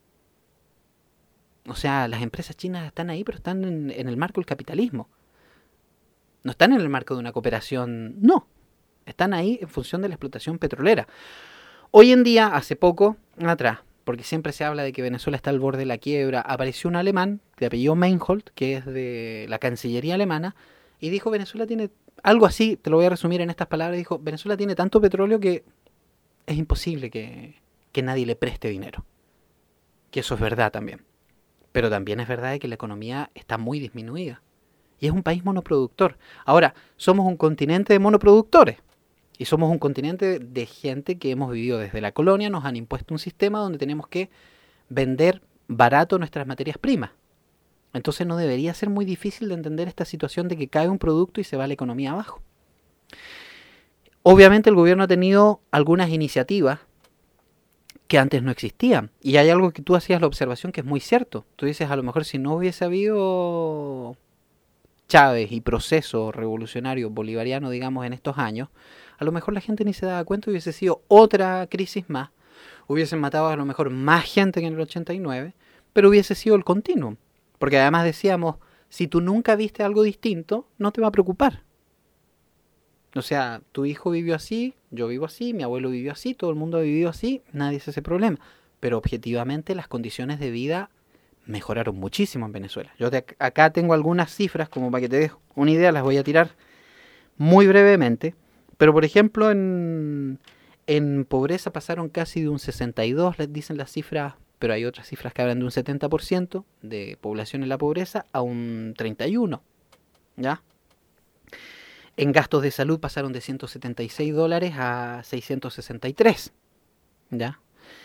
O sea, las empresas chinas están ahí, pero están en el marco del capitalismo. No están en el marco de una cooperación, no. Están ahí en función de la explotación petrolera. Hoy en día, hace poco atrás, porque siempre se habla de que Venezuela está al borde de la quiebra, apareció un alemán de apellido Meinhold, que es de la Cancillería alemana, y dijo: Venezuela tiene algo así, te lo voy a resumir en estas palabras, dijo: Venezuela tiene tanto petróleo que es imposible que nadie le preste dinero. Que eso es verdad también. Pero también es verdad de que la economía está muy disminuida. Y es un país monoproductor. Ahora, somos un continente de monoproductores. Y somos un continente de gente que hemos vivido desde la colonia, nos han impuesto un sistema donde tenemos que vender barato nuestras materias primas. Entonces no debería ser muy difícil de entender esta situación de que cae un producto y se va la economía abajo. Obviamente el gobierno ha tenido algunas iniciativas que antes no existían. Y hay algo que tú hacías la observación que es muy cierto. Tú dices, a lo mejor si no hubiese habido Chávez y proceso revolucionario bolivariano, digamos, en estos años, a lo mejor la gente ni se daba cuenta, hubiese sido otra crisis más, hubiesen matado a lo mejor más gente que en el 89, pero hubiese sido el continuum. Porque además decíamos, si tú nunca viste algo distinto, no te va a preocupar. O sea, tu hijo vivió así, yo vivo así, mi abuelo vivió así, todo el mundo ha vivido así, nadie se hace problema. Pero objetivamente las condiciones de vida mejoraron muchísimo en Venezuela. Yo acá tengo algunas cifras, como para que te des una idea, las voy a tirar muy brevemente. Pero por ejemplo, en pobreza pasaron casi de un 62, les dicen las cifras, pero hay otras cifras que hablan de un 70% de población en la pobreza a un 31%, ¿ya? En gastos de salud pasaron de $176 a 663, ¿ya?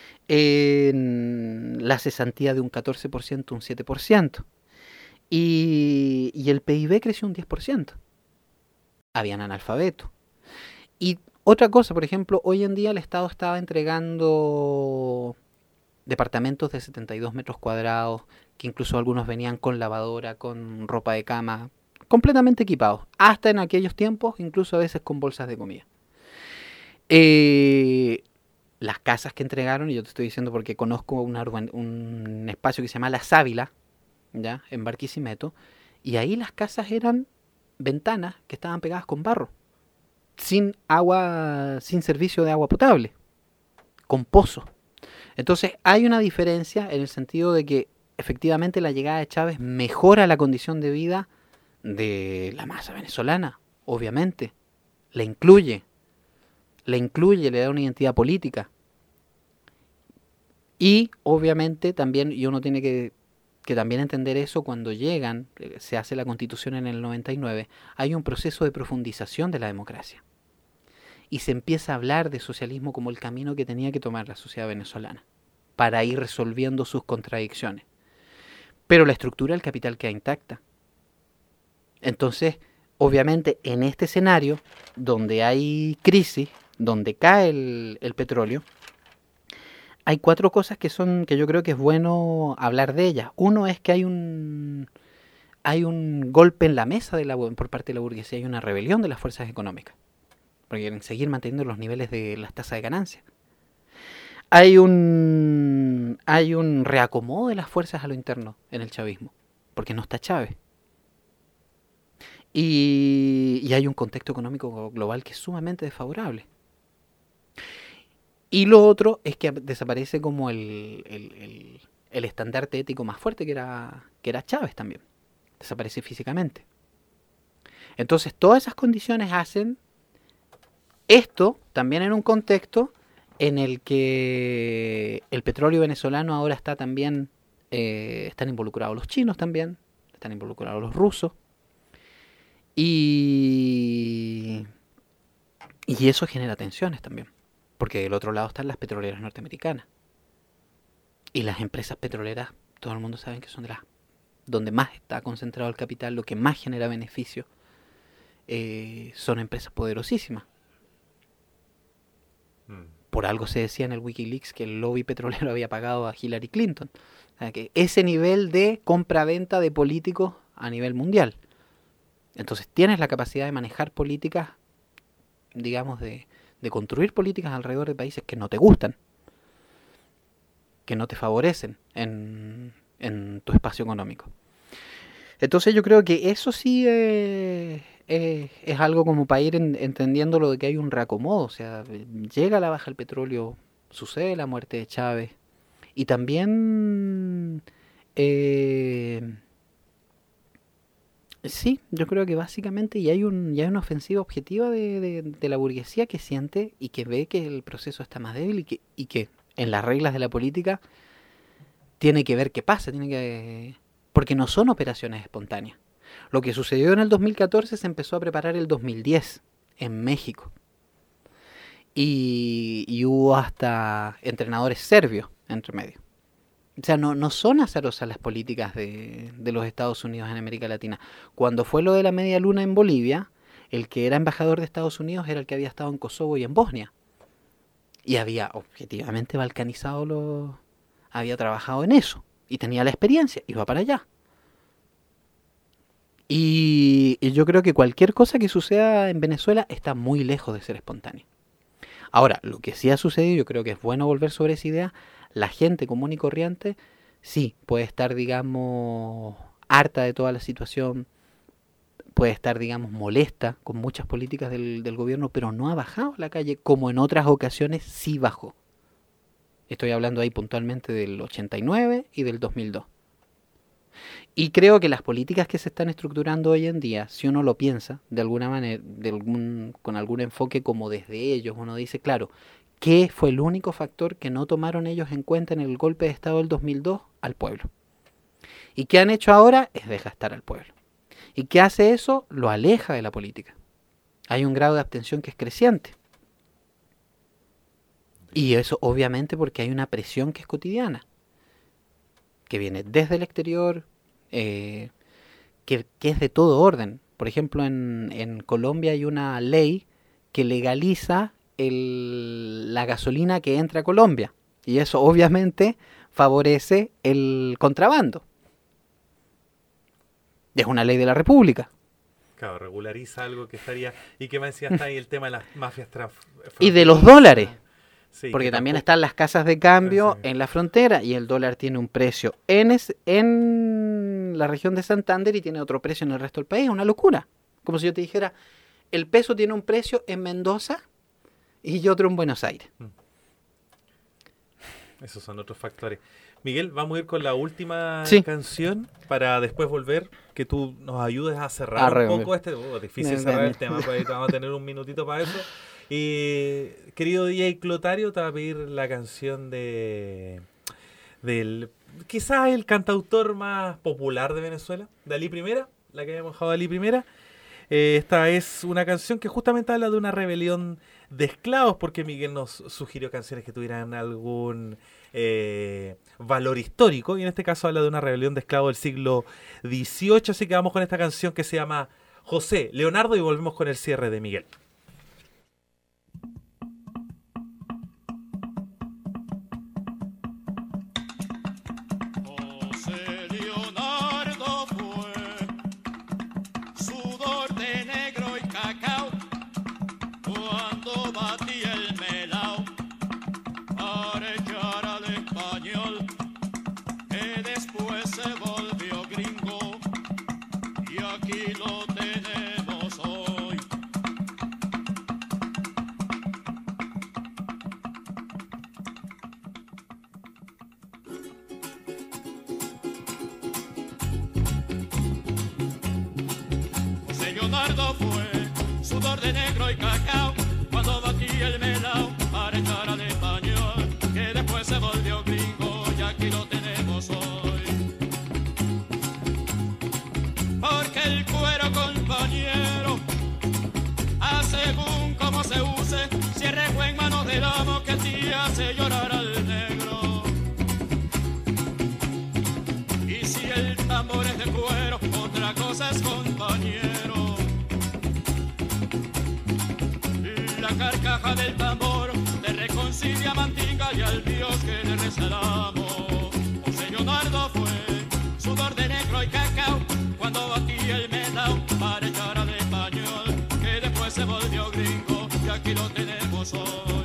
En la cesantía de un 14% a un 7%. Y el PIB creció un 10%. Habían analfabetos. Y otra cosa, por ejemplo, hoy en día el Estado estaba entregando departamentos de 72 metros cuadrados, que incluso algunos venían con lavadora, con ropa de cama, completamente equipados. Hasta en aquellos tiempos, incluso a veces con bolsas de comida. Las casas que entregaron, y yo te estoy diciendo porque conozco un espacio que se llama La Sábila, ¿ya? En Barquisimeto, y ahí las casas eran ventanas que estaban pegadas con barro, sin agua, sin servicio de agua potable, con pozo. Entonces hay una diferencia en el sentido de que efectivamente la llegada de Chávez mejora la condición de vida de la masa venezolana, obviamente, le incluye, le da una identidad política. Y obviamente también, y uno tiene que también entender eso cuando llegan, se hace la Constitución en el 99, hay un proceso de profundización de la democracia. Y se empieza a hablar de socialismo como el camino que tenía que tomar la sociedad venezolana para ir resolviendo sus contradicciones. Pero la estructura del capital queda intacta. Entonces, obviamente, en este escenario, donde hay crisis, donde cae el petróleo, hay 4 cosas que yo creo que es bueno hablar de ellas. Uno es que hay un golpe en la mesa por parte de la burguesía, hay una rebelión de las fuerzas económicas, porque quieren seguir manteniendo los niveles de las tasas de ganancia. Hay un reacomodo de las fuerzas a lo interno en el chavismo, porque no está Chávez. Y hay un contexto económico global que es sumamente desfavorable. Y lo otro es que desaparece como el estandarte ético más fuerte que era Chávez también. Desaparece físicamente. Entonces todas esas condiciones hacen esto también en un contexto en el que el petróleo venezolano ahora está también, están involucrados los chinos también, están involucrados los rusos. Y eso genera tensiones también, porque del otro lado están las petroleras norteamericanas. Y las empresas petroleras, todo el mundo sabe que son donde más está concentrado el capital, lo que más genera beneficio, son empresas poderosísimas. Por algo se decía en el Wikileaks que el lobby petrolero había pagado a Hillary Clinton. O sea, que ese nivel de compra-venta de políticos a nivel mundial. Entonces tienes la capacidad de manejar políticas, digamos, de construir políticas alrededor de países que no te gustan, que no te favorecen en tu espacio económico. Entonces yo creo que eso sí es algo como para ir entendiendo lo de que hay un reacomodo. O sea, llega la baja del petróleo, sucede la muerte de Chávez, y también sí, yo creo que básicamente ya hay una ofensiva objetiva de la burguesía que siente y que ve que el proceso está más débil y que en las reglas de la política tiene que ver qué pasa, porque no son operaciones espontáneas. Lo que sucedió en el 2014 se empezó a preparar el 2010 en México. Y hubo hasta entrenadores serbios entre medio. O sea, no son azarosas las políticas de los Estados Unidos en América Latina. Cuando fue lo de la media luna en Bolivia, el que era embajador de Estados Unidos era el que había estado en Kosovo y en Bosnia. Y había objetivamente balcanizado había trabajado en eso. Y tenía la experiencia, iba para allá. Y yo creo que cualquier cosa que suceda en Venezuela está muy lejos de ser espontánea. Ahora, lo que sí ha sucedido, yo creo que es bueno volver sobre esa idea. La gente común y corriente sí puede estar, digamos, harta de toda la situación, puede estar, digamos, molesta con muchas políticas del gobierno, pero no ha bajado a la calle como en otras ocasiones sí bajó. Estoy hablando ahí puntualmente del 89 y del 2002. Y creo que las políticas que se están estructurando hoy en día, si uno lo piensa de alguna manera, con algún enfoque como desde ellos, uno dice, claro, ¿qué fue el único factor que no tomaron ellos en cuenta en el golpe de Estado del 2002? Al pueblo. ¿Y qué han hecho ahora? Es desgastar al pueblo. ¿Y qué hace eso? Lo aleja de la política. Hay un grado de abstención que es creciente. Y eso obviamente porque hay una presión que es cotidiana, que viene desde el exterior, que es de todo orden. Por ejemplo, en Colombia hay una ley que legaliza la gasolina que entra a Colombia. Y eso obviamente favorece el contrabando. Es una ley de la República. Claro, regulariza algo que estaría... Y que me decía, está ahí el tema de las mafias y de los dólares. Sí, porque también están las casas de cambio en la frontera y el dólar tiene un precio en la región de Santander y tiene otro precio en el resto del país. Es una locura. Como si yo te dijera, el peso tiene un precio en Mendoza y otro en Buenos Aires. Esos son otros factores. Miguel, vamos a ir con la última Sí. canción para después volver, que tú nos ayudes a cerrar un poco difícil cerrar el tema, pues vamos a tener un minutito para eso. Y querido DJ Clotario, te va a pedir la canción del quizás el cantautor más popular de Venezuela, de Ali Primera, la que habíamos dejado de Ali Primera. Esta es una canción que justamente habla de una rebelión de esclavos, porque Miguel nos sugirió canciones que tuvieran algún valor histórico, y en este caso habla de una rebelión de esclavos del siglo XVIII, así que vamos con esta canción que se llama José Leonardo y volvemos con el cierre de Miguel. Leonardo fue sudor de negro y cacao cuando batía el melao para echar al español, que después se volvió gringo y aquí lo tenemos hoy. Porque el cuero, compañero, según como se use, cierre fue en manos del amo que el día hace llorar al negro. Y si el tambor es de cuero, otra cosa es, compañero. La carcaja del tambor te reconcilia Mandinga y al Dios que le rezamos. José Leonardo fue sudor de negro y cacao cuando batía el melao para echar al español, que después se volvió gringo y aquí lo tenemos hoy.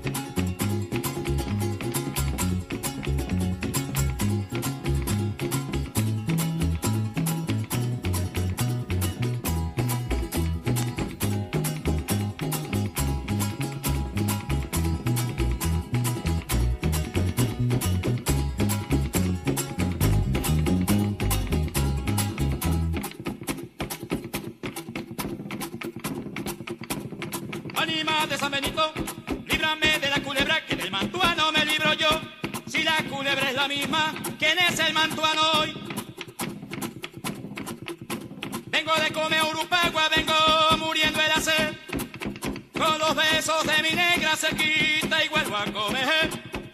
Ánima de San Benito, líbrame de la culebra, que del mantuano me libro yo. Si la culebra es la misma, ¿quién es el mantuano hoy? Vengo de comer urupagua, vengo muriendo de la sed. Con los besos de mi negra se quita y vuelvo a comer.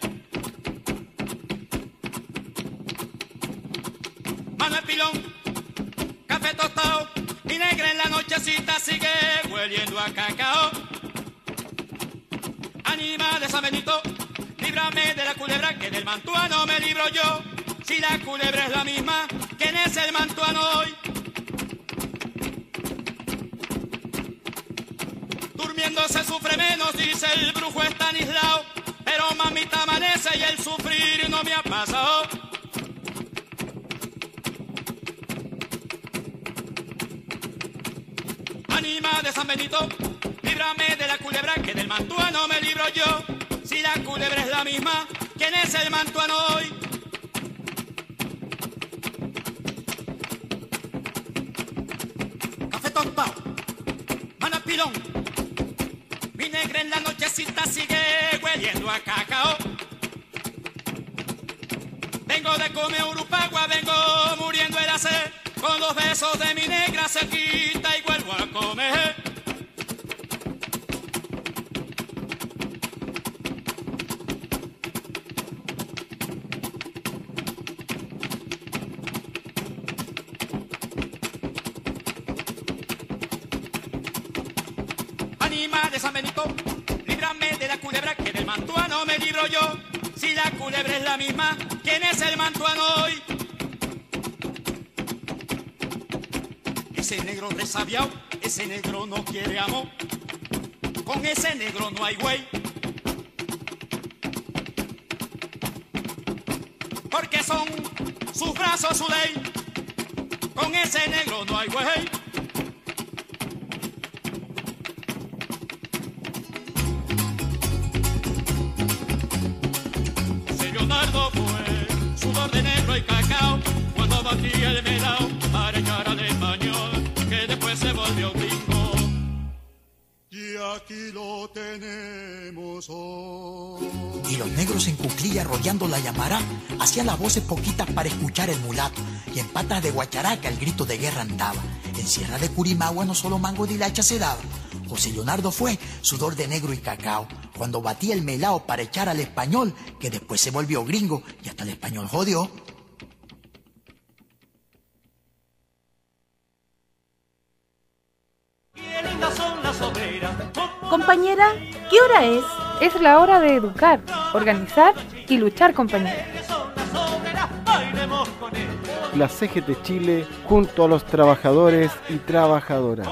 Manuel Pilón, café tostado, mi negra en la nochecita sigue hueliendo a cacao. Anima de San Benito, líbrame de la culebra, que del mantuano me libro yo. Si la culebra es la misma, ¿quién es el mantuano hoy? Durmiendo se sufre menos, dice el brujo Estanislao, pero mamita amanece y el sufrir no me ha pasado. Anima de San Benito, líbrame de la culebra, que del mantuano me libro yo. Si la culebra es la misma, ¿quién es el mantuano hoy? Café tostado, Manuel Pilón, mi negra en la nochecita sigue hueliendo a cacao. Vengo de comer urupagua, vengo muriendo de la sed. Con los besos de mi negra se quita y vuelvo a comer. Anima de San Benito, líbrame de la culebra, que del mantuano me libro yo. Si la culebra es la misma, ¿quién es el mantuano hoy? Ese negro resabiado, ese negro no quiere amor. Con ese negro no hay güey. Porque son sus brazos su ley. Con ese negro no hay güey. Ese Leonardo fue sudor de negro y cacao cuando batía el melao para echar al español, que después se volvió gringo. Y aquí lo tenemos hoy. Y los negros en cuclilla rodeando la llamará hacían las voces poquitas para escuchar el mulato, y en patas de guacharaca el grito de guerra andaba. En Sierra de Curimagua no solo mango de hilacha se daba. José Leonardo fue sudor de negro y cacao cuando batía el melao para echar al español, que después se volvió gringo y hasta el español jodió. Compañera, ¿qué hora es? Es la hora de educar, organizar y luchar, compañera. La CGT Chile junto a los trabajadores y trabajadoras.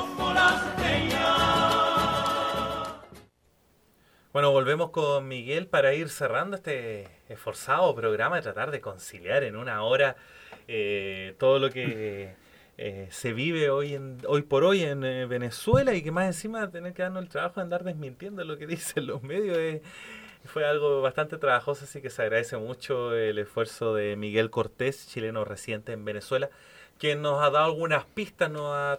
Bueno, volvemos con Miguel para ir cerrando este esforzado programa de tratar de conciliar en una hora todo lo que se vive hoy por hoy en Venezuela, y que más encima tener que darnos el trabajo de andar desmintiendo lo que dicen los medios. Fue algo bastante trabajoso, así que se agradece mucho el esfuerzo de Miguel Cortés, chileno residente en Venezuela, quien nos ha dado algunas pistas, nos ha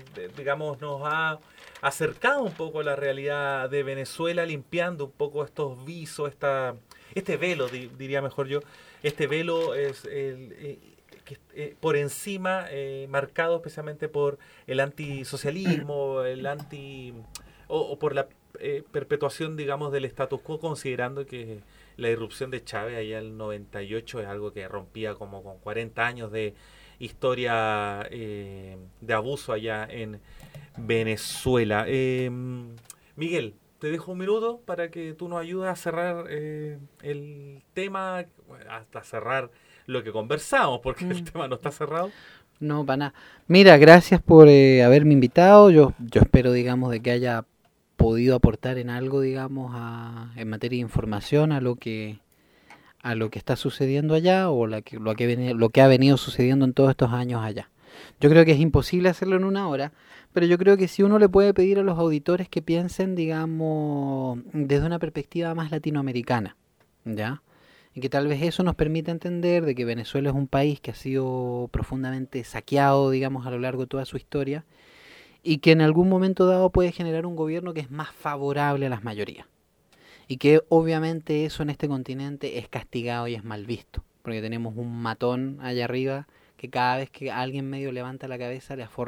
acercado un poco a la realidad de Venezuela, limpiando un poco estos visos, este velo, diría mejor yo. Este velo es por encima, marcado especialmente por el antisocialismo, o por la perpetuación, digamos, del status quo, considerando que la irrupción de Chávez allá en el 98 es algo que rompía como con 40 años de historia de abuso allá en Venezuela. Miguel, te dejo un minuto para que tú nos ayudes a cerrar el tema, hasta cerrar lo que conversamos, porque el tema no está cerrado. No, para nada. Mira, gracias por haberme invitado. Yo espero, digamos, de que haya podido aportar en algo, digamos, en materia de información a lo que está sucediendo allá, o lo que ha venido sucediendo en todos estos años allá. Yo creo que es imposible hacerlo en una hora, pero yo creo que si uno le puede pedir a los auditores que piensen, digamos, desde una perspectiva más latinoamericana, ¿ya? Y que tal vez eso nos permita entender de que Venezuela es un país que ha sido profundamente saqueado, digamos, a lo largo de toda su historia, y que en algún momento dado puede generar un gobierno que es más favorable a las mayorías. Y que obviamente eso en este continente es castigado y es mal visto, porque tenemos un matón allá arriba que cada vez que alguien medio levanta la cabeza le aforra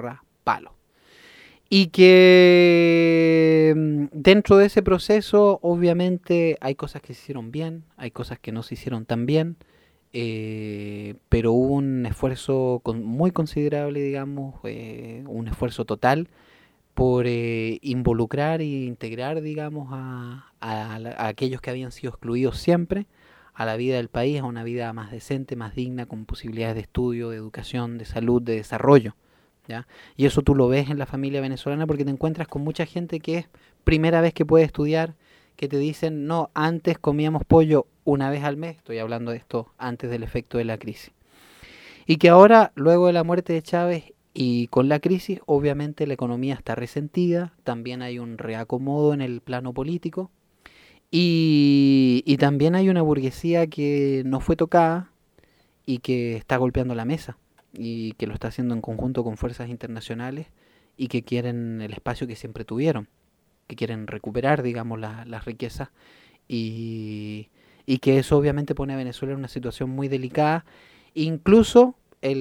palos. Y que dentro de ese proceso, obviamente, hay cosas que se hicieron bien, hay cosas que no se hicieron tan bien, pero hubo un esfuerzo muy considerable, digamos, un esfuerzo total por involucrar e integrar, digamos, a aquellos que habían sido excluidos siempre a la vida del país, a una vida más decente, más digna, con posibilidades de estudio, de educación, de salud, de desarrollo, ¿ya? Y eso tú lo ves en la familia venezolana porque te encuentras con mucha gente que es primera vez que puede estudiar, que te dicen, no, antes comíamos pollo una vez al mes, estoy hablando de esto antes del efecto de la crisis, y que ahora, luego de la muerte de Chávez y con la crisis, obviamente la economía está resentida, también hay un reacomodo en el plano político, y también hay una burguesía que no fue tocada y que está golpeando la mesa y que lo está haciendo en conjunto con fuerzas internacionales y que quieren el espacio que siempre tuvieron, que quieren recuperar, digamos, las riquezas y que eso obviamente pone a Venezuela en una situación muy delicada. Incluso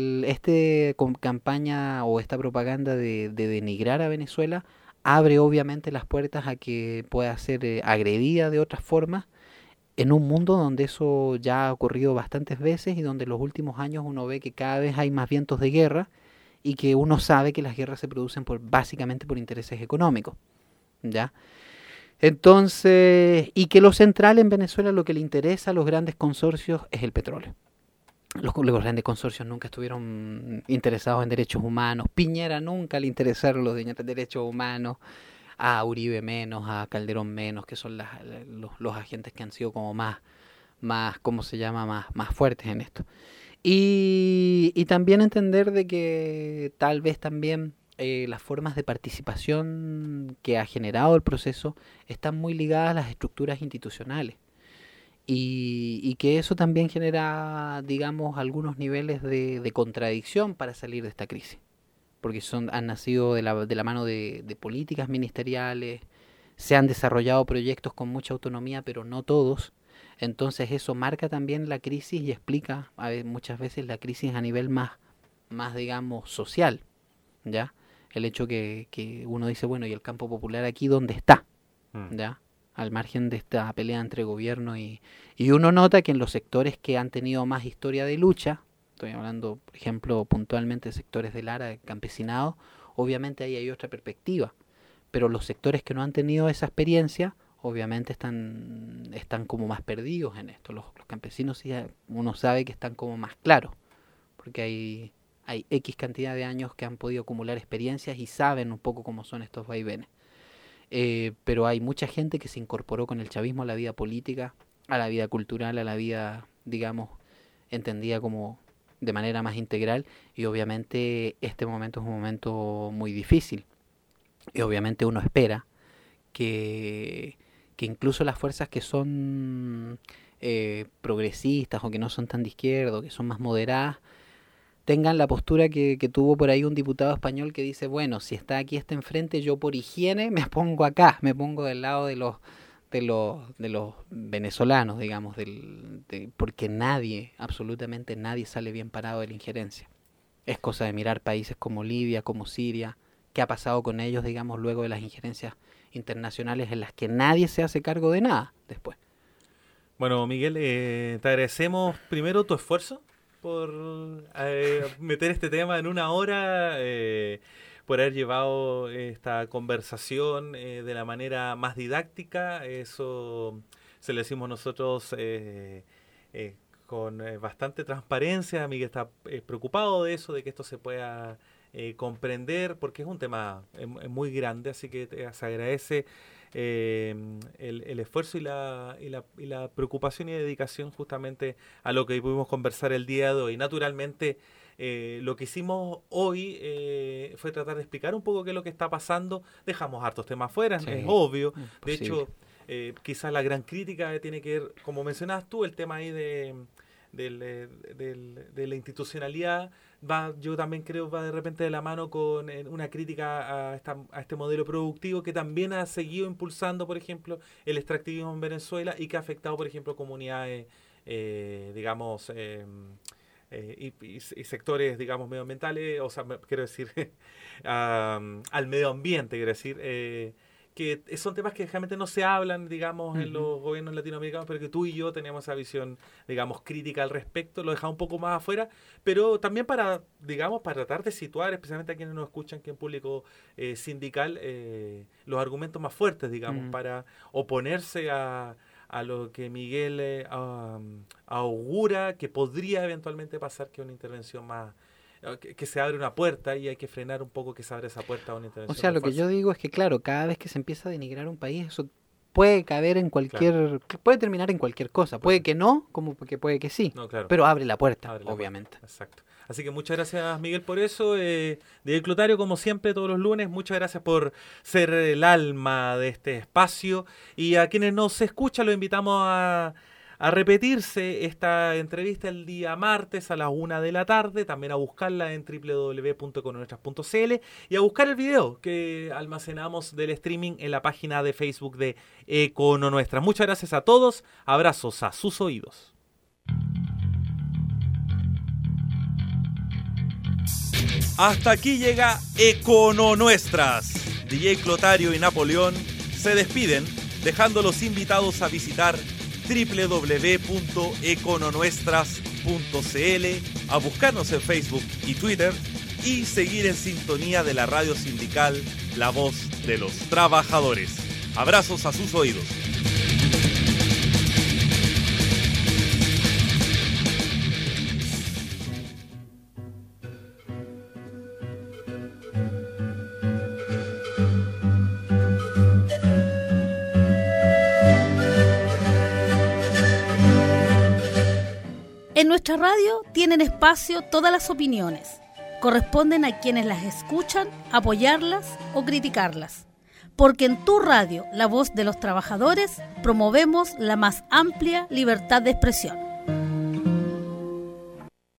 campaña o esta propaganda de denigrar a Venezuela abre obviamente las puertas a que pueda ser agredida de otras formas en un mundo donde eso ya ha ocurrido bastantes veces y donde en los últimos años uno ve que cada vez hay más vientos de guerra y que uno sabe que las guerras se producen básicamente por intereses económicos, ¿ya? Entonces, y que lo central en Venezuela, lo que le interesa a los grandes consorcios es el petróleo. Los grandes consorcios nunca estuvieron interesados en derechos humanos. Piñera nunca le interesaron los derechos humanos. A Uribe menos, a Calderón menos, que son los agentes que han sido como más ¿cómo se llama? Más fuertes en esto. Y también entender de que tal vez también las formas de participación que ha generado el proceso están muy ligadas a las estructuras institucionales. Y que eso también genera, digamos, algunos niveles de contradicción para salir de esta crisis, porque han nacido de la mano de políticas ministeriales, se han desarrollado proyectos con mucha autonomía, pero no todos. Entonces eso marca también la crisis y explica muchas veces la crisis a nivel más digamos, social, ¿ya? El hecho que uno dice, bueno, ¿y el campo popular aquí dónde está? ¿Ya? Al margen de esta pelea entre gobierno y uno nota que en los sectores que han tenido más historia de lucha, estoy hablando, por ejemplo, puntualmente de sectores del ARA, de campesinado, obviamente ahí hay otra perspectiva, pero los sectores que no han tenido esa experiencia, obviamente están como más perdidos en esto. Los campesinos sí, uno sabe que están como más claros, porque hay X cantidad de años que han podido acumular experiencias y saben un poco cómo son estos vaivenes. Pero hay mucha gente que se incorporó con el chavismo a la vida política, a la vida cultural, a la vida, digamos, entendida como de manera más integral, y obviamente este momento es un momento muy difícil. Y obviamente uno espera que incluso las fuerzas que son progresistas o que no son tan de izquierda, o que son más moderadas, tengan la postura que tuvo por ahí un diputado español que dice, bueno, si está aquí enfrente, yo por higiene me pongo acá, me pongo del lado de los venezolanos, digamos, porque nadie, absolutamente nadie sale bien parado de la injerencia. Es cosa de mirar países como Libia, como Siria, qué ha pasado con ellos, digamos, luego de las injerencias internacionales en las que nadie se hace cargo de nada después. Bueno, Miguel, te agradecemos primero tu esfuerzo por meter este tema en una hora, por haber llevado esta conversación de la manera más didáctica. Eso se lo decimos nosotros con bastante transparencia. Miguel está preocupado de eso, de que esto se pueda comprender, porque es un tema muy grande, así que se agradece el esfuerzo y la preocupación y dedicación justamente a lo que pudimos conversar el día de hoy. Naturalmente, lo que hicimos hoy fue tratar de explicar un poco qué es lo que está pasando. Dejamos hartos temas fuera, sí, es obvio. De hecho, quizás la gran crítica tiene que ver, como mencionabas tú, el tema ahí de la institucionalidad. Yo también creo va de repente de la mano con una crítica a este modelo productivo que también ha seguido impulsando, por ejemplo, el extractivismo en Venezuela y que ha afectado, por ejemplo, comunidades, digamos, y sectores, digamos, medioambientales, o sea, quiero decir, al medio ambiente, quiero decir, que son temas que generalmente no se hablan, digamos, en los gobiernos latinoamericanos, pero que tú y yo tenemos esa visión, digamos, crítica al respecto, lo dejamos un poco más afuera, pero también para, digamos, para tratar de situar, especialmente a quienes nos escuchan, que en público sindical, los argumentos más fuertes, digamos, para oponerse a lo que Miguel augura que podría eventualmente pasar, que una intervención más, que se abre una puerta y hay que frenar un poco que se abre esa puerta a una intervención. O sea, lo que yo digo es que, claro, cada vez que se empieza a denigrar un país, eso puede caber en cualquier, puede terminar en cualquier cosa. Puede que no, como que puede que sí, pero abre la puerta, obviamente. Exacto. Así que muchas gracias, Miguel, por eso. Diego Clotario, como siempre, todos los lunes, muchas gracias por ser el alma de este espacio. Y a quienes nos escuchan, los invitamos a repetirse esta entrevista el día martes a las 1 de la tarde, también a buscarla en www.econonuestras.cl y a buscar el video que almacenamos del streaming en la página de Facebook de Econonuestras. Muchas gracias a todos, abrazos a sus oídos. Hasta aquí llega Econonuestras. DJ Clotario y Napoleón se despiden, dejando los invitados a visitar www.econonuestras.cl, a buscarnos en Facebook y Twitter y seguir en sintonía de la radio sindical La Voz de los Trabajadores. Abrazos a sus oídos. En nuestra radio tienen espacio todas las opiniones. Corresponden a quienes las escuchan apoyarlas o criticarlas. Porque en tu radio, La Voz de los Trabajadores, promovemos la más amplia libertad de expresión.